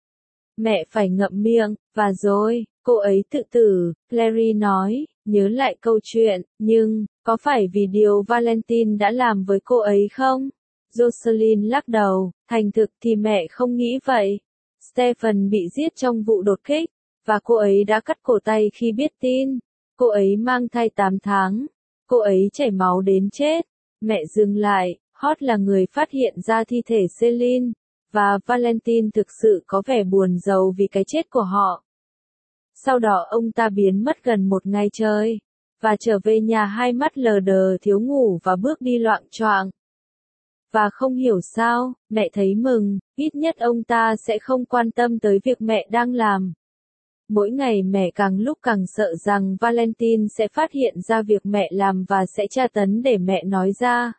Mẹ phải ngậm miệng, và rồi, cô ấy tự tử, Larry nói, nhớ lại câu chuyện, nhưng, có phải vì điều Valentine đã làm với cô ấy không? Jocelyn lắc đầu, thành thực thì mẹ không nghĩ vậy. Stephen bị giết trong vụ đột kích, và cô ấy đã cắt cổ tay khi biết tin. Cô ấy mang thai tám tháng. Cô ấy chảy máu đến chết. Mẹ dừng lại, Hot là người phát hiện ra thi thể Celine, và Valentine thực sự có vẻ buồn rầu vì cái chết của họ. Sau đó ông ta biến mất gần một ngày trời, và trở về nhà hai mắt lờ đờ thiếu ngủ và bước đi loạng choạng. Và không hiểu sao, mẹ thấy mừng, ít nhất ông ta sẽ không quan tâm tới việc mẹ đang làm. Mỗi ngày mẹ càng lúc càng sợ rằng Valentine sẽ phát hiện ra việc mẹ làm và sẽ tra tấn để mẹ nói ra.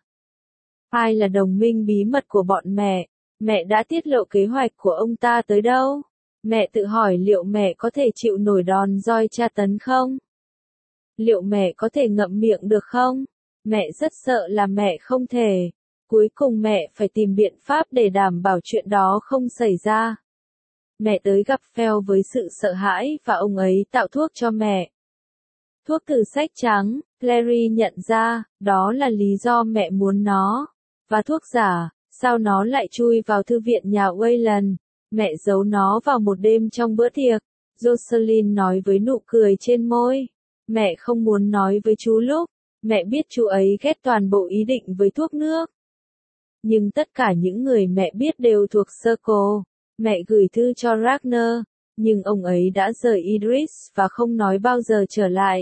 Ai là đồng minh bí mật của bọn mẹ? Mẹ đã tiết lộ kế hoạch của ông ta tới đâu? Mẹ tự hỏi liệu mẹ có thể chịu nổi đòn roi tra tấn không? Liệu mẹ có thể ngậm miệng được không? Mẹ rất sợ là mẹ không thể. Cuối cùng mẹ phải tìm biện pháp để đảm bảo chuyện đó không xảy ra. Mẹ tới gặp Phil với sự sợ hãi và ông ấy tạo thuốc cho mẹ. Thuốc từ sách trắng, Larry nhận ra, đó là lý do mẹ muốn nó. Và thuốc giả, sao nó lại chui vào thư viện nhà Wayland? Mẹ giấu nó vào một đêm trong bữa tiệc. Jocelyn nói với nụ cười trên môi. Mẹ không muốn nói với chú lúc. Mẹ biết chú ấy ghét toàn bộ ý định với thuốc nước. Nhưng tất cả những người mẹ biết đều thuộc Circle. Mẹ gửi thư cho Ragnar, nhưng ông ấy đã rời Idris và không nói bao giờ trở lại.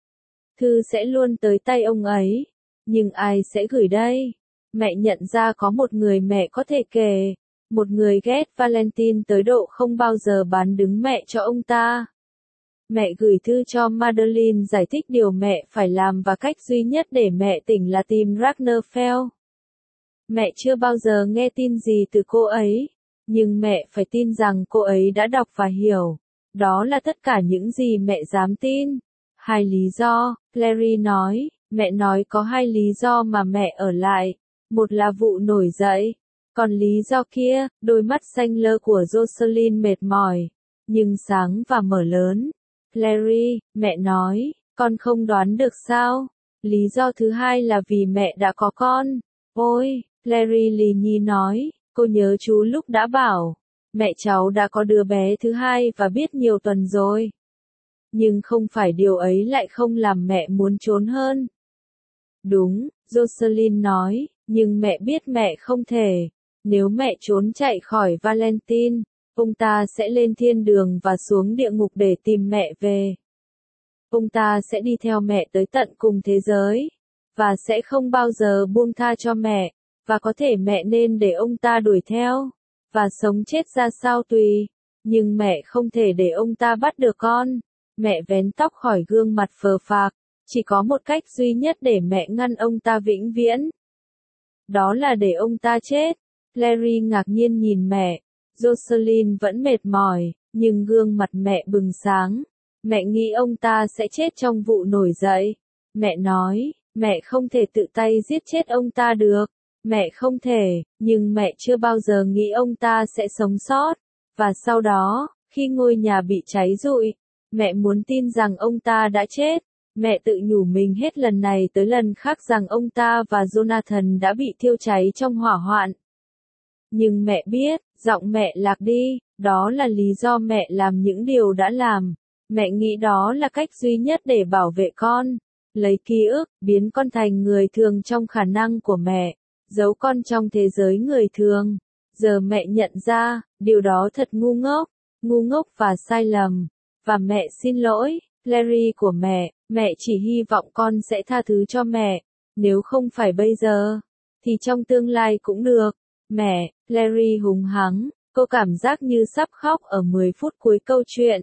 Thư sẽ luôn tới tay ông ấy, nhưng ai sẽ gửi đây? Mẹ nhận ra có một người mẹ có thể kể, một người ghét Valentine tới độ không bao giờ bán đứng mẹ cho ông ta. Mẹ gửi thư cho Madeline giải thích điều mẹ phải làm và cách duy nhất để mẹ tỉnh là tìm Ragnar Fell. Mẹ chưa bao giờ nghe tin gì từ cô ấy, nhưng mẹ phải tin rằng cô ấy đã đọc và hiểu. Đó là tất cả những gì mẹ dám tin. Hai lý do, Clary nói, mẹ nói có hai lý do mà mẹ ở lại. Một là vụ nổi dậy. Còn lý do kia, đôi mắt xanh lơ của Jocelyn mệt mỏi, nhưng sáng và mở lớn. Clary, mẹ nói, con không đoán được sao? Lý do thứ hai là vì mẹ đã có con. Ôi, Clary lì nhì nói, cô nhớ chú lúc đã bảo, mẹ cháu đã có đứa bé thứ hai và biết nhiều tuần rồi. Nhưng không phải điều ấy lại không làm mẹ muốn trốn hơn. Đúng, Jocelyn nói, nhưng mẹ biết mẹ không thể. Nếu mẹ trốn chạy khỏi Valentine, ông ta sẽ lên thiên đường và xuống địa ngục để tìm mẹ về. Ông ta sẽ đi theo mẹ tới tận cùng thế giới, và sẽ không bao giờ buông tha cho mẹ, và có thể mẹ nên để ông ta đuổi theo, và sống chết ra sao tùy. Nhưng mẹ không thể để ông ta bắt được con. Mẹ vén tóc khỏi gương mặt phờ phạc, chỉ có một cách duy nhất để mẹ ngăn ông ta vĩnh viễn. Đó là để ông ta chết. Larry ngạc nhiên nhìn mẹ. Jocelyn vẫn mệt mỏi, nhưng gương mặt mẹ bừng sáng. Mẹ nghĩ ông ta sẽ chết trong vụ nổi dậy. Mẹ nói, mẹ không thể tự tay giết chết ông ta được. Mẹ không thể, nhưng mẹ chưa bao giờ nghĩ ông ta sẽ sống sót. Và sau đó, khi ngôi nhà bị cháy rụi, mẹ muốn tin rằng ông ta đã chết. Mẹ tự nhủ mình hết lần này tới lần khác rằng ông ta và Jonathan đã bị thiêu cháy trong hỏa hoạn. Nhưng mẹ biết, giọng mẹ lạc đi, đó là lý do mẹ làm những điều đã làm. Mẹ nghĩ đó là cách duy nhất để bảo vệ con. Lấy ký ức, biến con thành người thường trong khả năng của mẹ, giấu con trong thế giới người thường. Giờ mẹ nhận ra, điều đó thật ngu ngốc, ngu ngốc và sai lầm. Và mẹ xin lỗi, Larry của mẹ, mẹ chỉ hy vọng con sẽ tha thứ cho mẹ. Nếu không phải bây giờ, thì trong tương lai cũng được. Mẹ, Larry hùng hắng, cô cảm giác như sắp khóc ở mười phút cuối câu chuyện.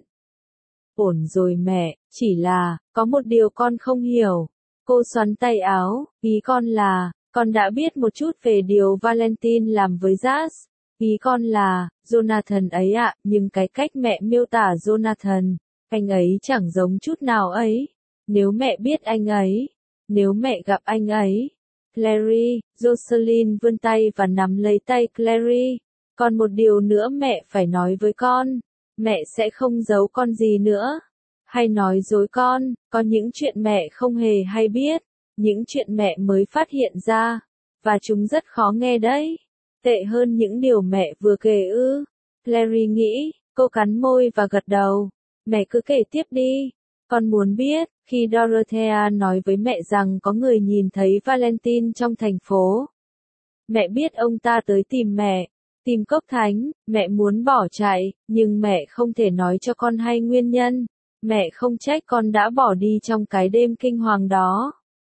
Ổn rồi mẹ, chỉ là, có một điều con không hiểu. Cô xoắn tay áo, ý con là, con đã biết một chút về điều Valentine làm với Jazz. Ý con là, Jonathan ấy ạ, nhưng cái cách mẹ miêu tả Jonathan, anh ấy chẳng giống chút nào ấy. Nếu mẹ biết anh ấy, nếu mẹ gặp anh ấy. Clary, Jocelyn vươn tay và nắm lấy tay Clary. Còn một điều nữa mẹ phải nói với con. Mẹ sẽ không giấu con gì nữa. Hay nói dối con, có những chuyện mẹ không hề hay biết. Những chuyện mẹ mới phát hiện ra. Và chúng rất khó nghe đấy. Tệ hơn những điều mẹ vừa kể ư. Clary nghĩ, cô cắn môi và gật đầu. Mẹ cứ kể tiếp đi. Con muốn biết, khi Dorothea nói với mẹ rằng có người nhìn thấy Valentine trong thành phố. Mẹ biết ông ta tới tìm mẹ, tìm Cốc Thánh, mẹ muốn bỏ chạy, nhưng mẹ không thể nói cho con hay nguyên nhân. Mẹ không trách con đã bỏ đi trong cái đêm kinh hoàng đó.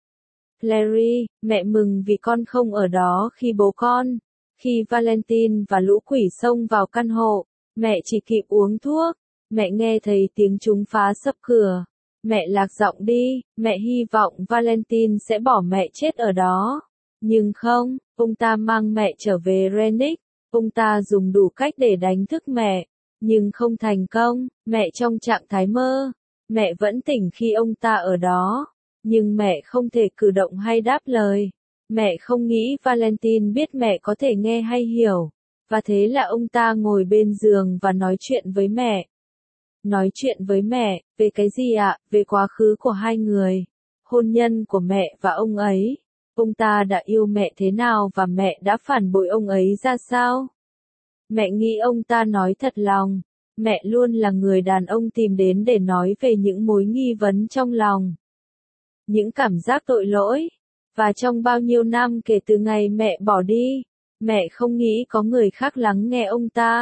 Clary, mẹ mừng vì con không ở đó khi bố con. Khi Valentine và lũ quỷ xông vào căn hộ, mẹ chỉ kịp uống thuốc. Mẹ nghe thấy tiếng chúng phá sập cửa. Mẹ lạc giọng đi, mẹ hy vọng Valentine sẽ bỏ mẹ chết ở đó. Nhưng không, ông ta mang mẹ trở về Rennick. Ông ta dùng đủ cách để đánh thức mẹ, nhưng không thành công. Mẹ trong trạng thái mơ. Mẹ vẫn tỉnh khi ông ta ở đó, nhưng mẹ không thể cử động hay đáp lời. Mẹ không nghĩ Valentine biết mẹ có thể nghe hay hiểu. Và thế là ông ta ngồi bên giường và nói chuyện với mẹ. Nói chuyện với mẹ, về cái gì ạ? Về quá khứ của hai người. Hôn nhân của mẹ và ông ấy. Ông ta đã yêu mẹ thế nào và mẹ đã phản bội ông ấy ra sao? Mẹ nghĩ ông ta nói thật lòng. Mẹ luôn là người đàn ông tìm đến để nói về những mối nghi vấn trong lòng. Những cảm giác tội lỗi. Và trong bao nhiêu năm kể từ ngày mẹ bỏ đi, mẹ không nghĩ có người khác lắng nghe ông ta.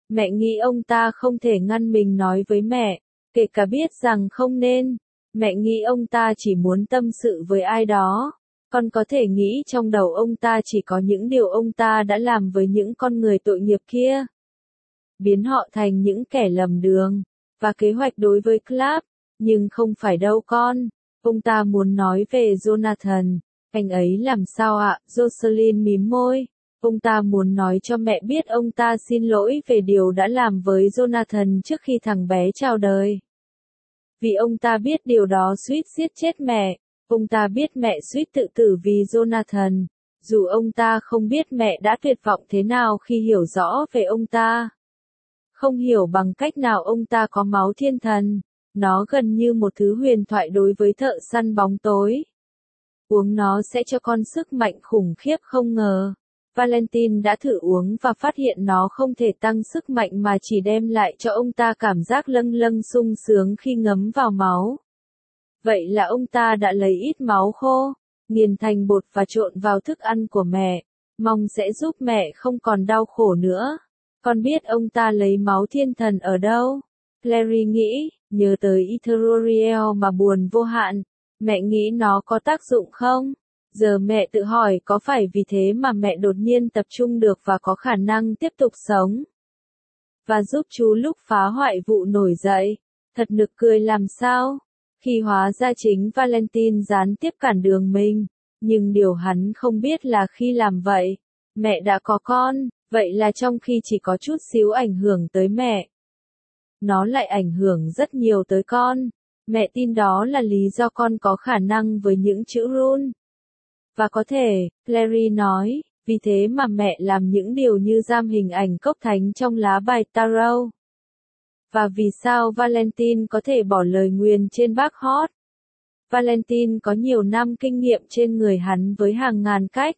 Mẹ nghĩ ông ta không thể ngăn mình nói với mẹ, kể cả biết rằng không nên. Mẹ nghĩ ông ta chỉ muốn tâm sự với ai đó. Con có thể nghĩ trong đầu ông ta chỉ có những điều ông ta đã làm với những con người tội nghiệp kia. Biến họ thành những kẻ lầm đường. Và kế hoạch đối với Clap. Nhưng không phải đâu con. Ông ta muốn nói về Jonathan. Anh ấy làm sao ạ? Jocelyn mím môi. Ông ta muốn nói cho mẹ biết ông ta xin lỗi về điều đã làm với Jonathan trước khi thằng bé chào đời. Vì ông ta biết điều đó suýt giết chết mẹ. Ông ta biết mẹ suýt tự tử vì Jonathan. Dù ông ta không biết mẹ đã tuyệt vọng thế nào khi hiểu rõ về ông ta. Không hiểu bằng cách nào ông ta có máu thiên thần. Nó gần như một thứ huyền thoại đối với thợ săn bóng tối. Uống nó sẽ cho con sức mạnh khủng khiếp không ngờ. Valentine đã thử uống và phát hiện nó không thể tăng sức mạnh mà chỉ đem lại cho ông ta cảm giác lâng lâng sung sướng khi ngấm vào máu. Vậy là ông ta đã lấy ít máu khô, nghiền thành bột và trộn vào thức ăn của mẹ, mong sẽ giúp mẹ không còn đau khổ nữa. Con biết ông ta lấy máu thiên thần ở đâu? Clary nghĩ, nhớ tới Ithuriel mà buồn vô hạn. Mẹ nghĩ nó có tác dụng không? Giờ mẹ tự hỏi có phải vì thế mà mẹ đột nhiên tập trung được và có khả năng tiếp tục sống? Và giúp chú lúc phá hoại vụ nổi dậy. Thật nực cười làm sao? Khi hóa ra chính Valentine gián tiếp cản đường mình. Nhưng điều hắn không biết là khi làm vậy, mẹ đã có con, vậy là trong khi chỉ có chút xíu ảnh hưởng tới mẹ, nó lại ảnh hưởng rất nhiều tới con. Mẹ tin đó là lý do con có khả năng với những chữ rune. Và có thể, Clary nói, vì thế mà mẹ làm những điều như giam hình ảnh cốc thánh trong lá bài tarot. Và vì sao Valentine có thể bỏ lời nguyền trên bác Hot? Valentine có nhiều năm kinh nghiệm trên người hắn với hàng ngàn cách.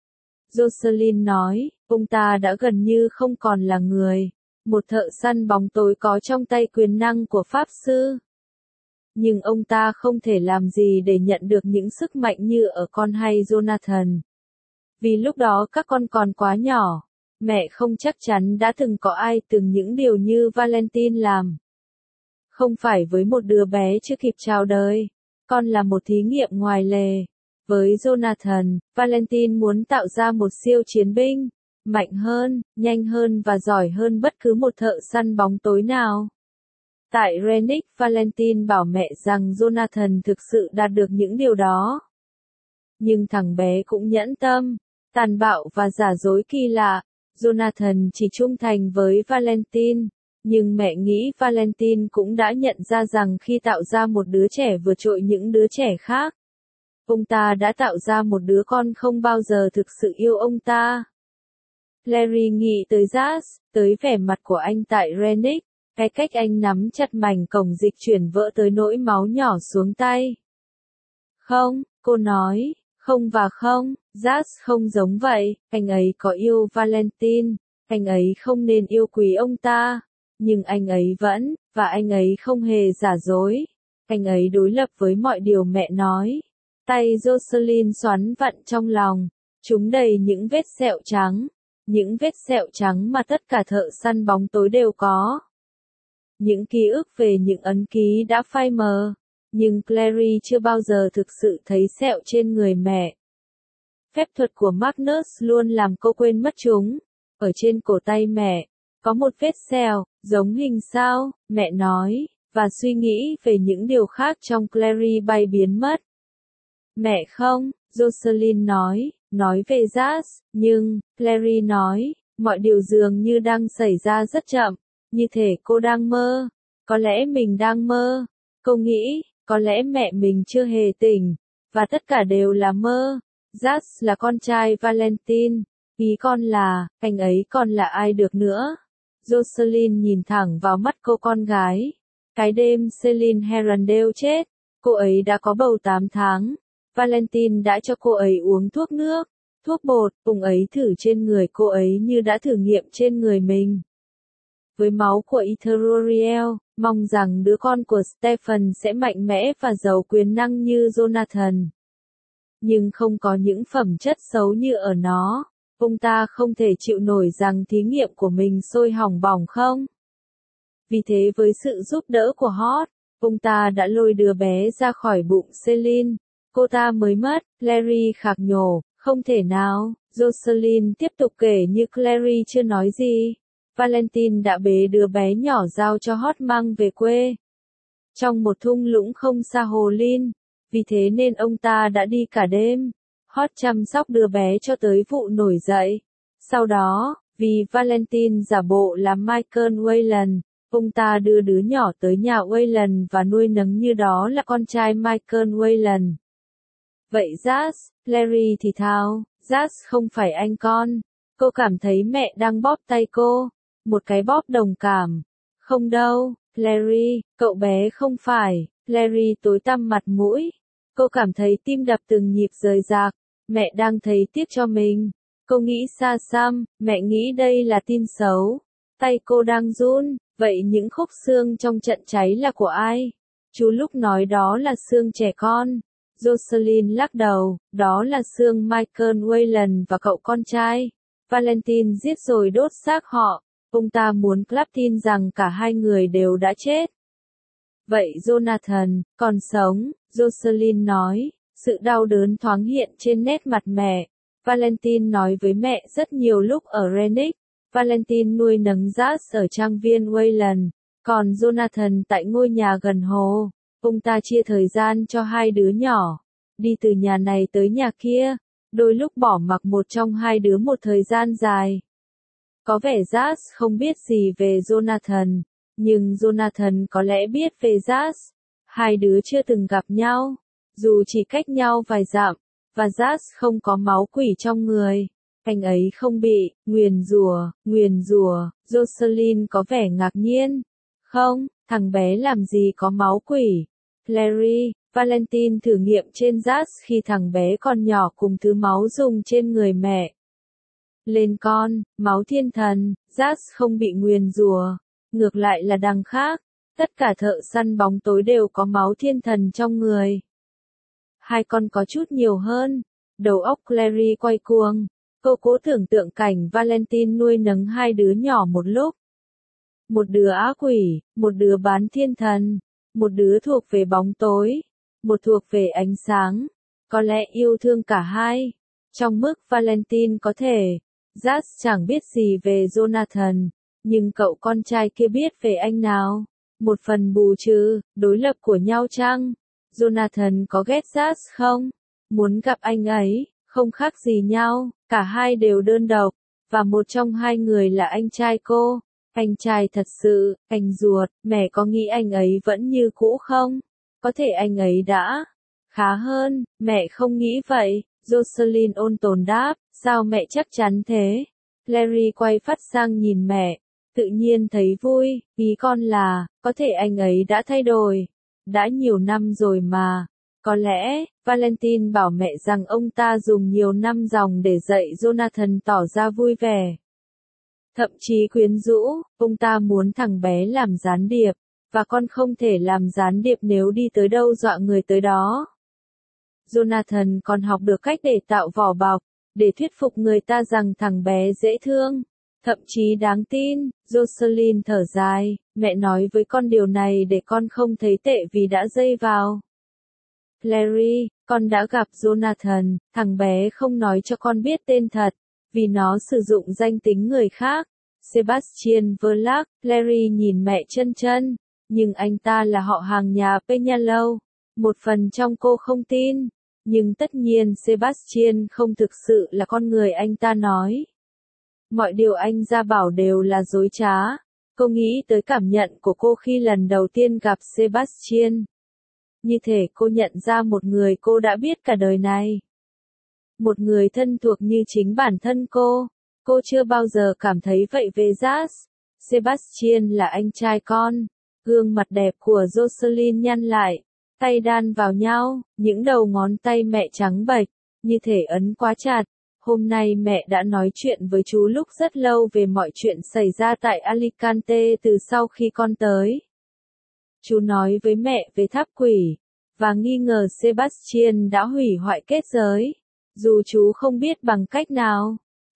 Jocelyn nói, ông ta đã gần như không còn là người, một thợ săn bóng tối có trong tay quyền năng của Pháp Sư. Nhưng ông ta không thể làm gì để nhận được những sức mạnh như ở con hay Jonathan. Vì lúc đó các con còn quá nhỏ, mẹ không chắc chắn đã từng có ai từng những điều như Valentine làm. Không phải với một đứa bé chưa kịp chào đời, con là một thí nghiệm ngoài lề. Với Jonathan, Valentine muốn tạo ra một siêu chiến binh, mạnh hơn, nhanh hơn và giỏi hơn bất cứ một thợ săn bóng tối nào. Tại Rennick, Valentine bảo mẹ rằng Jonathan thực sự đạt được những điều đó. Nhưng thằng bé cũng nhẫn tâm, tàn bạo và giả dối kỳ lạ. Jonathan chỉ trung thành với Valentine, nhưng mẹ nghĩ Valentine cũng đã nhận ra rằng khi tạo ra một đứa trẻ vượt trội những đứa trẻ khác, ông ta đã tạo ra một đứa con không bao giờ thực sự yêu ông ta. Larry nghĩ tới Jazz, tới vẻ mặt của anh tại Rennick, cái cách anh nắm chặt mảnh cổng dịch chuyển vỡ tới nỗi máu nhỏ xuống tay. Không, cô nói, không và không, Jazz không giống vậy, anh ấy có yêu Valentine, anh ấy không nên yêu quý ông ta, nhưng anh ấy vẫn, và anh ấy không hề giả dối, anh ấy đối lập với mọi điều mẹ nói. Tay Jocelyn xoắn vặn trong lòng, chúng đầy những vết sẹo trắng, những vết sẹo trắng mà tất cả thợ săn bóng tối đều có. Những ký ức về những ấn ký đã phai mờ, nhưng Clary chưa bao giờ thực sự thấy sẹo trên người mẹ. Phép thuật của Magnus luôn làm cô quên mất chúng. Ở trên cổ tay mẹ, có một vết sẹo, giống hình sao, mẹ nói, và suy nghĩ về những điều khác trong Clary bay biến mất. Mẹ không, Jocelyn nói, nói về Jazz, nhưng, Clary nói, mọi điều dường như đang xảy ra rất chậm, như thể cô đang mơ. Có lẽ mình đang mơ. Cô nghĩ, có lẽ mẹ mình chưa hề tỉnh, và tất cả đều là mơ. Jazz là con trai Valentine, ý con là, anh ấy còn là ai được nữa. Jocelyn nhìn thẳng vào mắt cô con gái. Cái đêm Celine Herondale chết, cô ấy đã có bầu tám tháng. Valentine đã cho cô ấy uống thuốc nước, thuốc bột, ông ấy thử trên người cô ấy như đã thử nghiệm trên người mình. Với máu của Ithuriel, mong rằng đứa con của Stephen sẽ mạnh mẽ và giàu quyền năng như Jonathan. Nhưng không có những phẩm chất xấu như ở nó. Ông ta không thể chịu nổi rằng thí nghiệm của mình sôi hỏng bỏng không? Vì thế với sự giúp đỡ của Hot, ông ta đã lôi đứa bé ra khỏi bụng Celine. Cô ta mới mất, Larry khạc nhổ, không thể nào. Jocelyn tiếp tục kể như Clary chưa nói gì. Valentine đã bế đứa bé nhỏ giao cho Hot mang về quê. Trong một thung lũng không xa hồ Lin. Vì thế nên ông ta đã đi cả đêm. Hot chăm sóc đứa bé cho tới vụ nổi dậy. Sau đó, vì Valentine giả bộ là Michael Wayland, ông ta đưa đứa nhỏ tới nhà Wayland và nuôi nấng như đó là con trai Michael Wayland. Vậy Jazz, Larry thì thào, Jazz không phải anh con. Cô cảm thấy mẹ đang bóp tay cô. Một cái bóp đồng cảm. Không đâu, Larry, cậu bé không phải. Larry tối tăm mặt mũi. Cô cảm thấy tim đập từng nhịp rời rạc. Mẹ đang thấy tiếc cho mình. Cô nghĩ xa xăm, mẹ nghĩ đây là tin xấu. Tay cô đang run, vậy những khúc xương trong trận cháy là của ai? Chú lúc nói đó là xương trẻ con. Jocelyn lắc đầu, đó là xương Michael Wayland và cậu con trai. Valentine giết rồi đốt xác họ. Ông ta muốn Club tin rằng cả hai người đều đã chết. Vậy Jonathan, còn sống, Jocelyn nói. Sự đau đớn thoáng hiện trên nét mặt mẹ. Valentine nói với mẹ rất nhiều lúc ở Rennick. Valentine nuôi nấng Jazz ở trang viên Wayland. Còn Jonathan tại ngôi nhà gần hồ. Ông ta chia thời gian cho hai đứa nhỏ. Đi từ nhà này tới nhà kia. Đôi lúc bỏ mặc một trong hai đứa một thời gian dài. Có vẻ Jazz không biết gì về Jonathan. Nhưng Jonathan có lẽ biết về Jazz. Hai đứa chưa từng gặp nhau. Dù chỉ cách nhau vài dặm. Và Jazz không có máu quỷ trong người. Anh ấy không bị nguyền rủa, nguyền rủa. Jocelyn có vẻ ngạc nhiên. Không, thằng bé làm gì có máu quỷ. Larry, Valentine thử nghiệm trên Jazz khi thằng bé còn nhỏ cùng thứ máu dùng trên người mẹ. Lên con, máu thiên thần, Jazz không bị nguyền rủa. Ngược lại là đằng khác. Tất cả thợ săn bóng tối đều có máu thiên thần trong người. Hai con có chút nhiều hơn. Đầu óc Clary quay cuồng. Cô cố tưởng tượng cảnh Valentine nuôi nấng hai đứa nhỏ một lúc. Một đứa ác quỷ, một đứa bán thiên thần. Một đứa thuộc về bóng tối. Một thuộc về ánh sáng. Có lẽ yêu thương cả hai. Trong mức Valentine có thể. Jazz chẳng biết gì về Jonathan. Nhưng cậu con trai kia biết về anh nào. Một phần bù trừ, đối lập của nhau chăng? Jonathan có ghét Jazz không? Muốn gặp anh ấy, không khác gì nhau, cả hai đều đơn độc, và một trong hai người là anh trai cô. Anh trai thật sự, anh ruột, mẹ có nghĩ anh ấy vẫn như cũ không? Có thể anh ấy đã khá hơn, mẹ không nghĩ vậy. Jocelyn ôn tồn đáp, sao mẹ chắc chắn thế? Larry quay phát sang nhìn mẹ, tự nhiên thấy vui, ý con là, có thể anh ấy đã thay đổi. Đã nhiều năm rồi mà. Có lẽ, Valentine bảo mẹ rằng ông ta dùng nhiều năm dòng để dạy Jonathan tỏ ra vui vẻ. Thậm chí quyến rũ, ông ta muốn thằng bé làm gián điệp, và con không thể làm gián điệp nếu đi tới đâu dọa người tới đó. Jonathan còn học được cách để tạo vỏ bọc, để thuyết phục người ta rằng thằng bé dễ thương, thậm chí đáng tin. Jocelyn thở dài, mẹ nói với con điều này để con không thấy tệ vì đã dây vào. Larry, con đã gặp Jonathan, thằng bé không nói cho con biết tên thật, vì nó sử dụng danh tính người khác. Sebastian Verlac, Larry nhìn mẹ chân chân, nhưng anh ta là họ hàng nhà Peñalo. Một phần trong cô không tin, nhưng tất nhiên Sebastian không thực sự là con người anh ta nói. Mọi điều anh ra bảo đều là dối trá. Cô nghĩ tới cảm nhận của cô khi lần đầu tiên gặp Sebastian. Như thể cô nhận ra một người cô đã biết cả đời này. Một người thân thuộc như chính bản thân cô. Cô chưa bao giờ cảm thấy vậy về Jazz. Sebastian là anh trai con. Gương mặt đẹp của Jocelyn nhăn lại. Tay đan vào nhau, những đầu ngón tay mẹ trắng bệch, như thể ấn quá chặt. Hôm nay mẹ đã nói chuyện với chú lúc rất lâu về mọi chuyện xảy ra tại Alicante từ sau khi con tới. Chú nói với mẹ về tháp quỷ, và nghi ngờ Sebastian đã hủy hoại kết giới. Dù chú không biết bằng cách nào,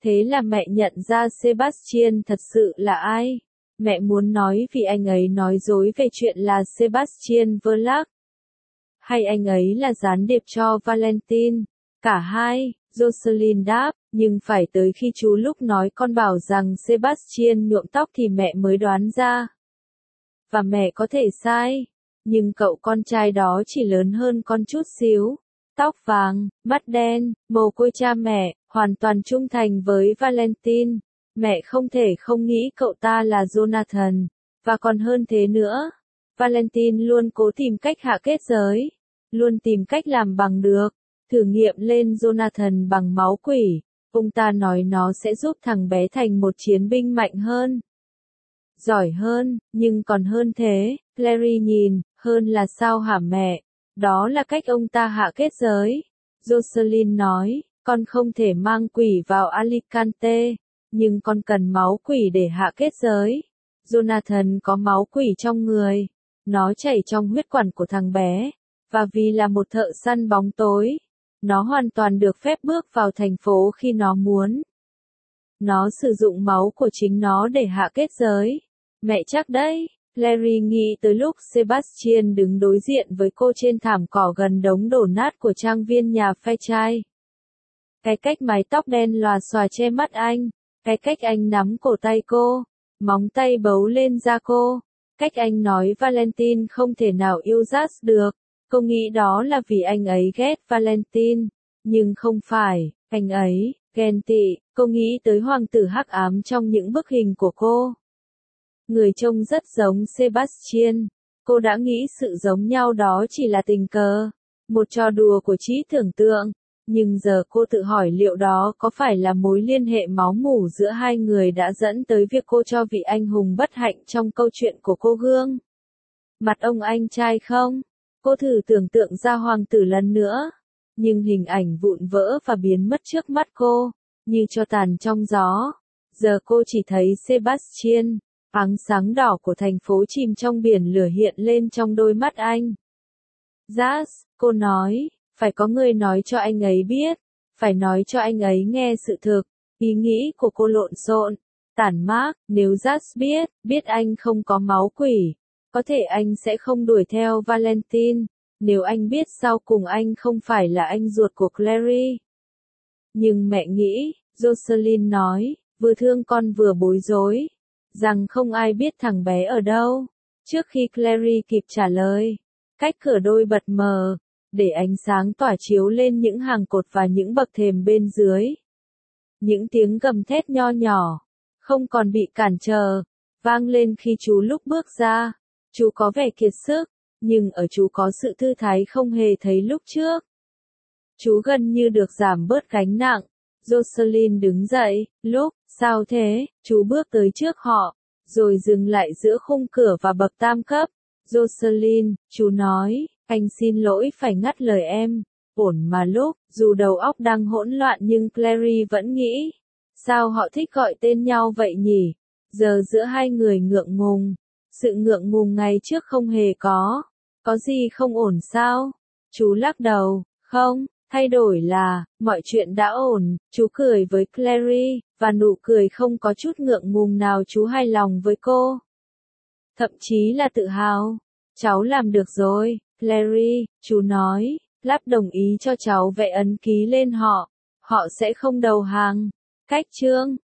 Thế là mẹ nhận ra Sebastian thật sự là ai. Mẹ muốn nói vì anh ấy nói dối về chuyện là Sebastian Verlac. Hay anh ấy là gián điệp cho Valentine. Cả hai, Jocelyn đáp, nhưng phải tới khi chú lúc nói con bảo rằng Sebastian nhuộm tóc thì mẹ mới đoán ra. Và mẹ có thể sai, nhưng cậu con trai đó chỉ lớn hơn con chút xíu. Tóc vàng, mắt đen, mồ côi cha mẹ, hoàn toàn trung thành với Valentine. Mẹ không thể không nghĩ cậu ta là Jonathan. Và còn hơn thế nữa, Valentine luôn cố tìm cách hạ kết giới. Luôn tìm cách làm bằng được. Thử nghiệm lên Jonathan bằng máu quỷ. Ông ta nói nó sẽ giúp thằng bé thành một chiến binh mạnh hơn. Giỏi hơn, nhưng còn hơn thế, Clary nhìn, hơn là sao hả mẹ? Đó là cách ông ta hạ kết giới. Jocelyn nói, con không thể mang quỷ vào Alicante, nhưng con cần máu quỷ để hạ kết giới. Jonathan có máu quỷ trong người. Nó chảy trong huyết quản của thằng bé. Và vì là một thợ săn bóng tối, nó hoàn toàn được phép bước vào thành phố khi nó muốn. Nó sử dụng máu của chính nó để hạ kết giới. Mẹ chắc đấy. Clary nghĩ tới lúc Sebastian đứng đối diện với cô trên thảm cỏ gần đống đổ nát của trang viên nhà Fairchild. Cái cách mái tóc đen lòa xòa che mắt anh. Cái cách anh nắm cổ tay cô. Móng tay bấu lên da cô. Cách anh nói Valentine không thể nào yêu Jas được. Cô nghĩ đó là vì anh ấy ghét Valentine. Nhưng không phải, anh ấy, ghen tị. Cô nghĩ tới hoàng tử hắc ám trong những bức hình của cô. Người trông rất giống Sebastian. Cô đã nghĩ sự giống nhau đó chỉ là tình cờ. Một trò đùa của trí tưởng tượng. Nhưng giờ cô tự hỏi liệu đó có phải là mối liên hệ máu mủ giữa hai người đã dẫn tới việc cô cho vị anh hùng bất hạnh trong câu chuyện của cô Gương. Mặt ông anh trai không? Cô thử tưởng tượng ra hoàng tử lần nữa. Nhưng hình ảnh vụn vỡ và biến mất trước mắt cô, như tro tàn trong gió. Giờ cô chỉ thấy Sebastian, ánh sáng đỏ của thành phố chìm trong biển lửa hiện lên trong đôi mắt anh. Jas, cô nói, phải có người nói cho anh ấy biết, phải nói cho anh ấy nghe sự thực. Ý nghĩ của cô lộn xộn, tản mác, nếu Jas biết, biết anh không có máu quỷ. Có thể anh sẽ không đuổi theo Valentine, nếu anh biết sau cùng anh không phải là anh ruột của Clary. Nhưng mẹ nghĩ, Jocelyn nói, vừa thương con vừa bối rối, rằng không ai biết thằng bé ở đâu. Trước khi Clary kịp trả lời, cách cửa đôi bật mờ, để ánh sáng tỏa chiếu lên những hàng cột và những bậc thềm bên dưới. Những tiếng gầm thét nho nhỏ, không còn bị cản trở, vang lên khi chú lúc bước ra. Chú có vẻ kiệt sức, nhưng ở chú có sự thư thái không hề thấy lúc trước. Chú gần như được giảm bớt gánh nặng. Jocelyn đứng dậy, lúc, sao thế, chú bước tới trước họ, rồi dừng lại giữa khung cửa và bậc tam cấp. Jocelyn, chú nói, anh xin lỗi phải ngắt lời em. Ổn mà lúc, dù đầu óc đang hỗn loạn nhưng Clary vẫn nghĩ, sao họ thích gọi tên nhau vậy nhỉ? Giờ giữa hai người ngượng ngùng. Sự ngượng ngùng ngày trước không hề có. Có gì không ổn sao? Chú lắc đầu, không, thay đổi là, mọi chuyện đã ổn. Chú cười với Clary, và nụ cười không có chút ngượng ngùng nào. Chú hài lòng với cô. Thậm chí là tự hào. Cháu làm được rồi, Clary, chú nói, lắp đồng ý cho cháu vẽ ấn ký lên họ. Họ sẽ không đầu hàng. Cách chương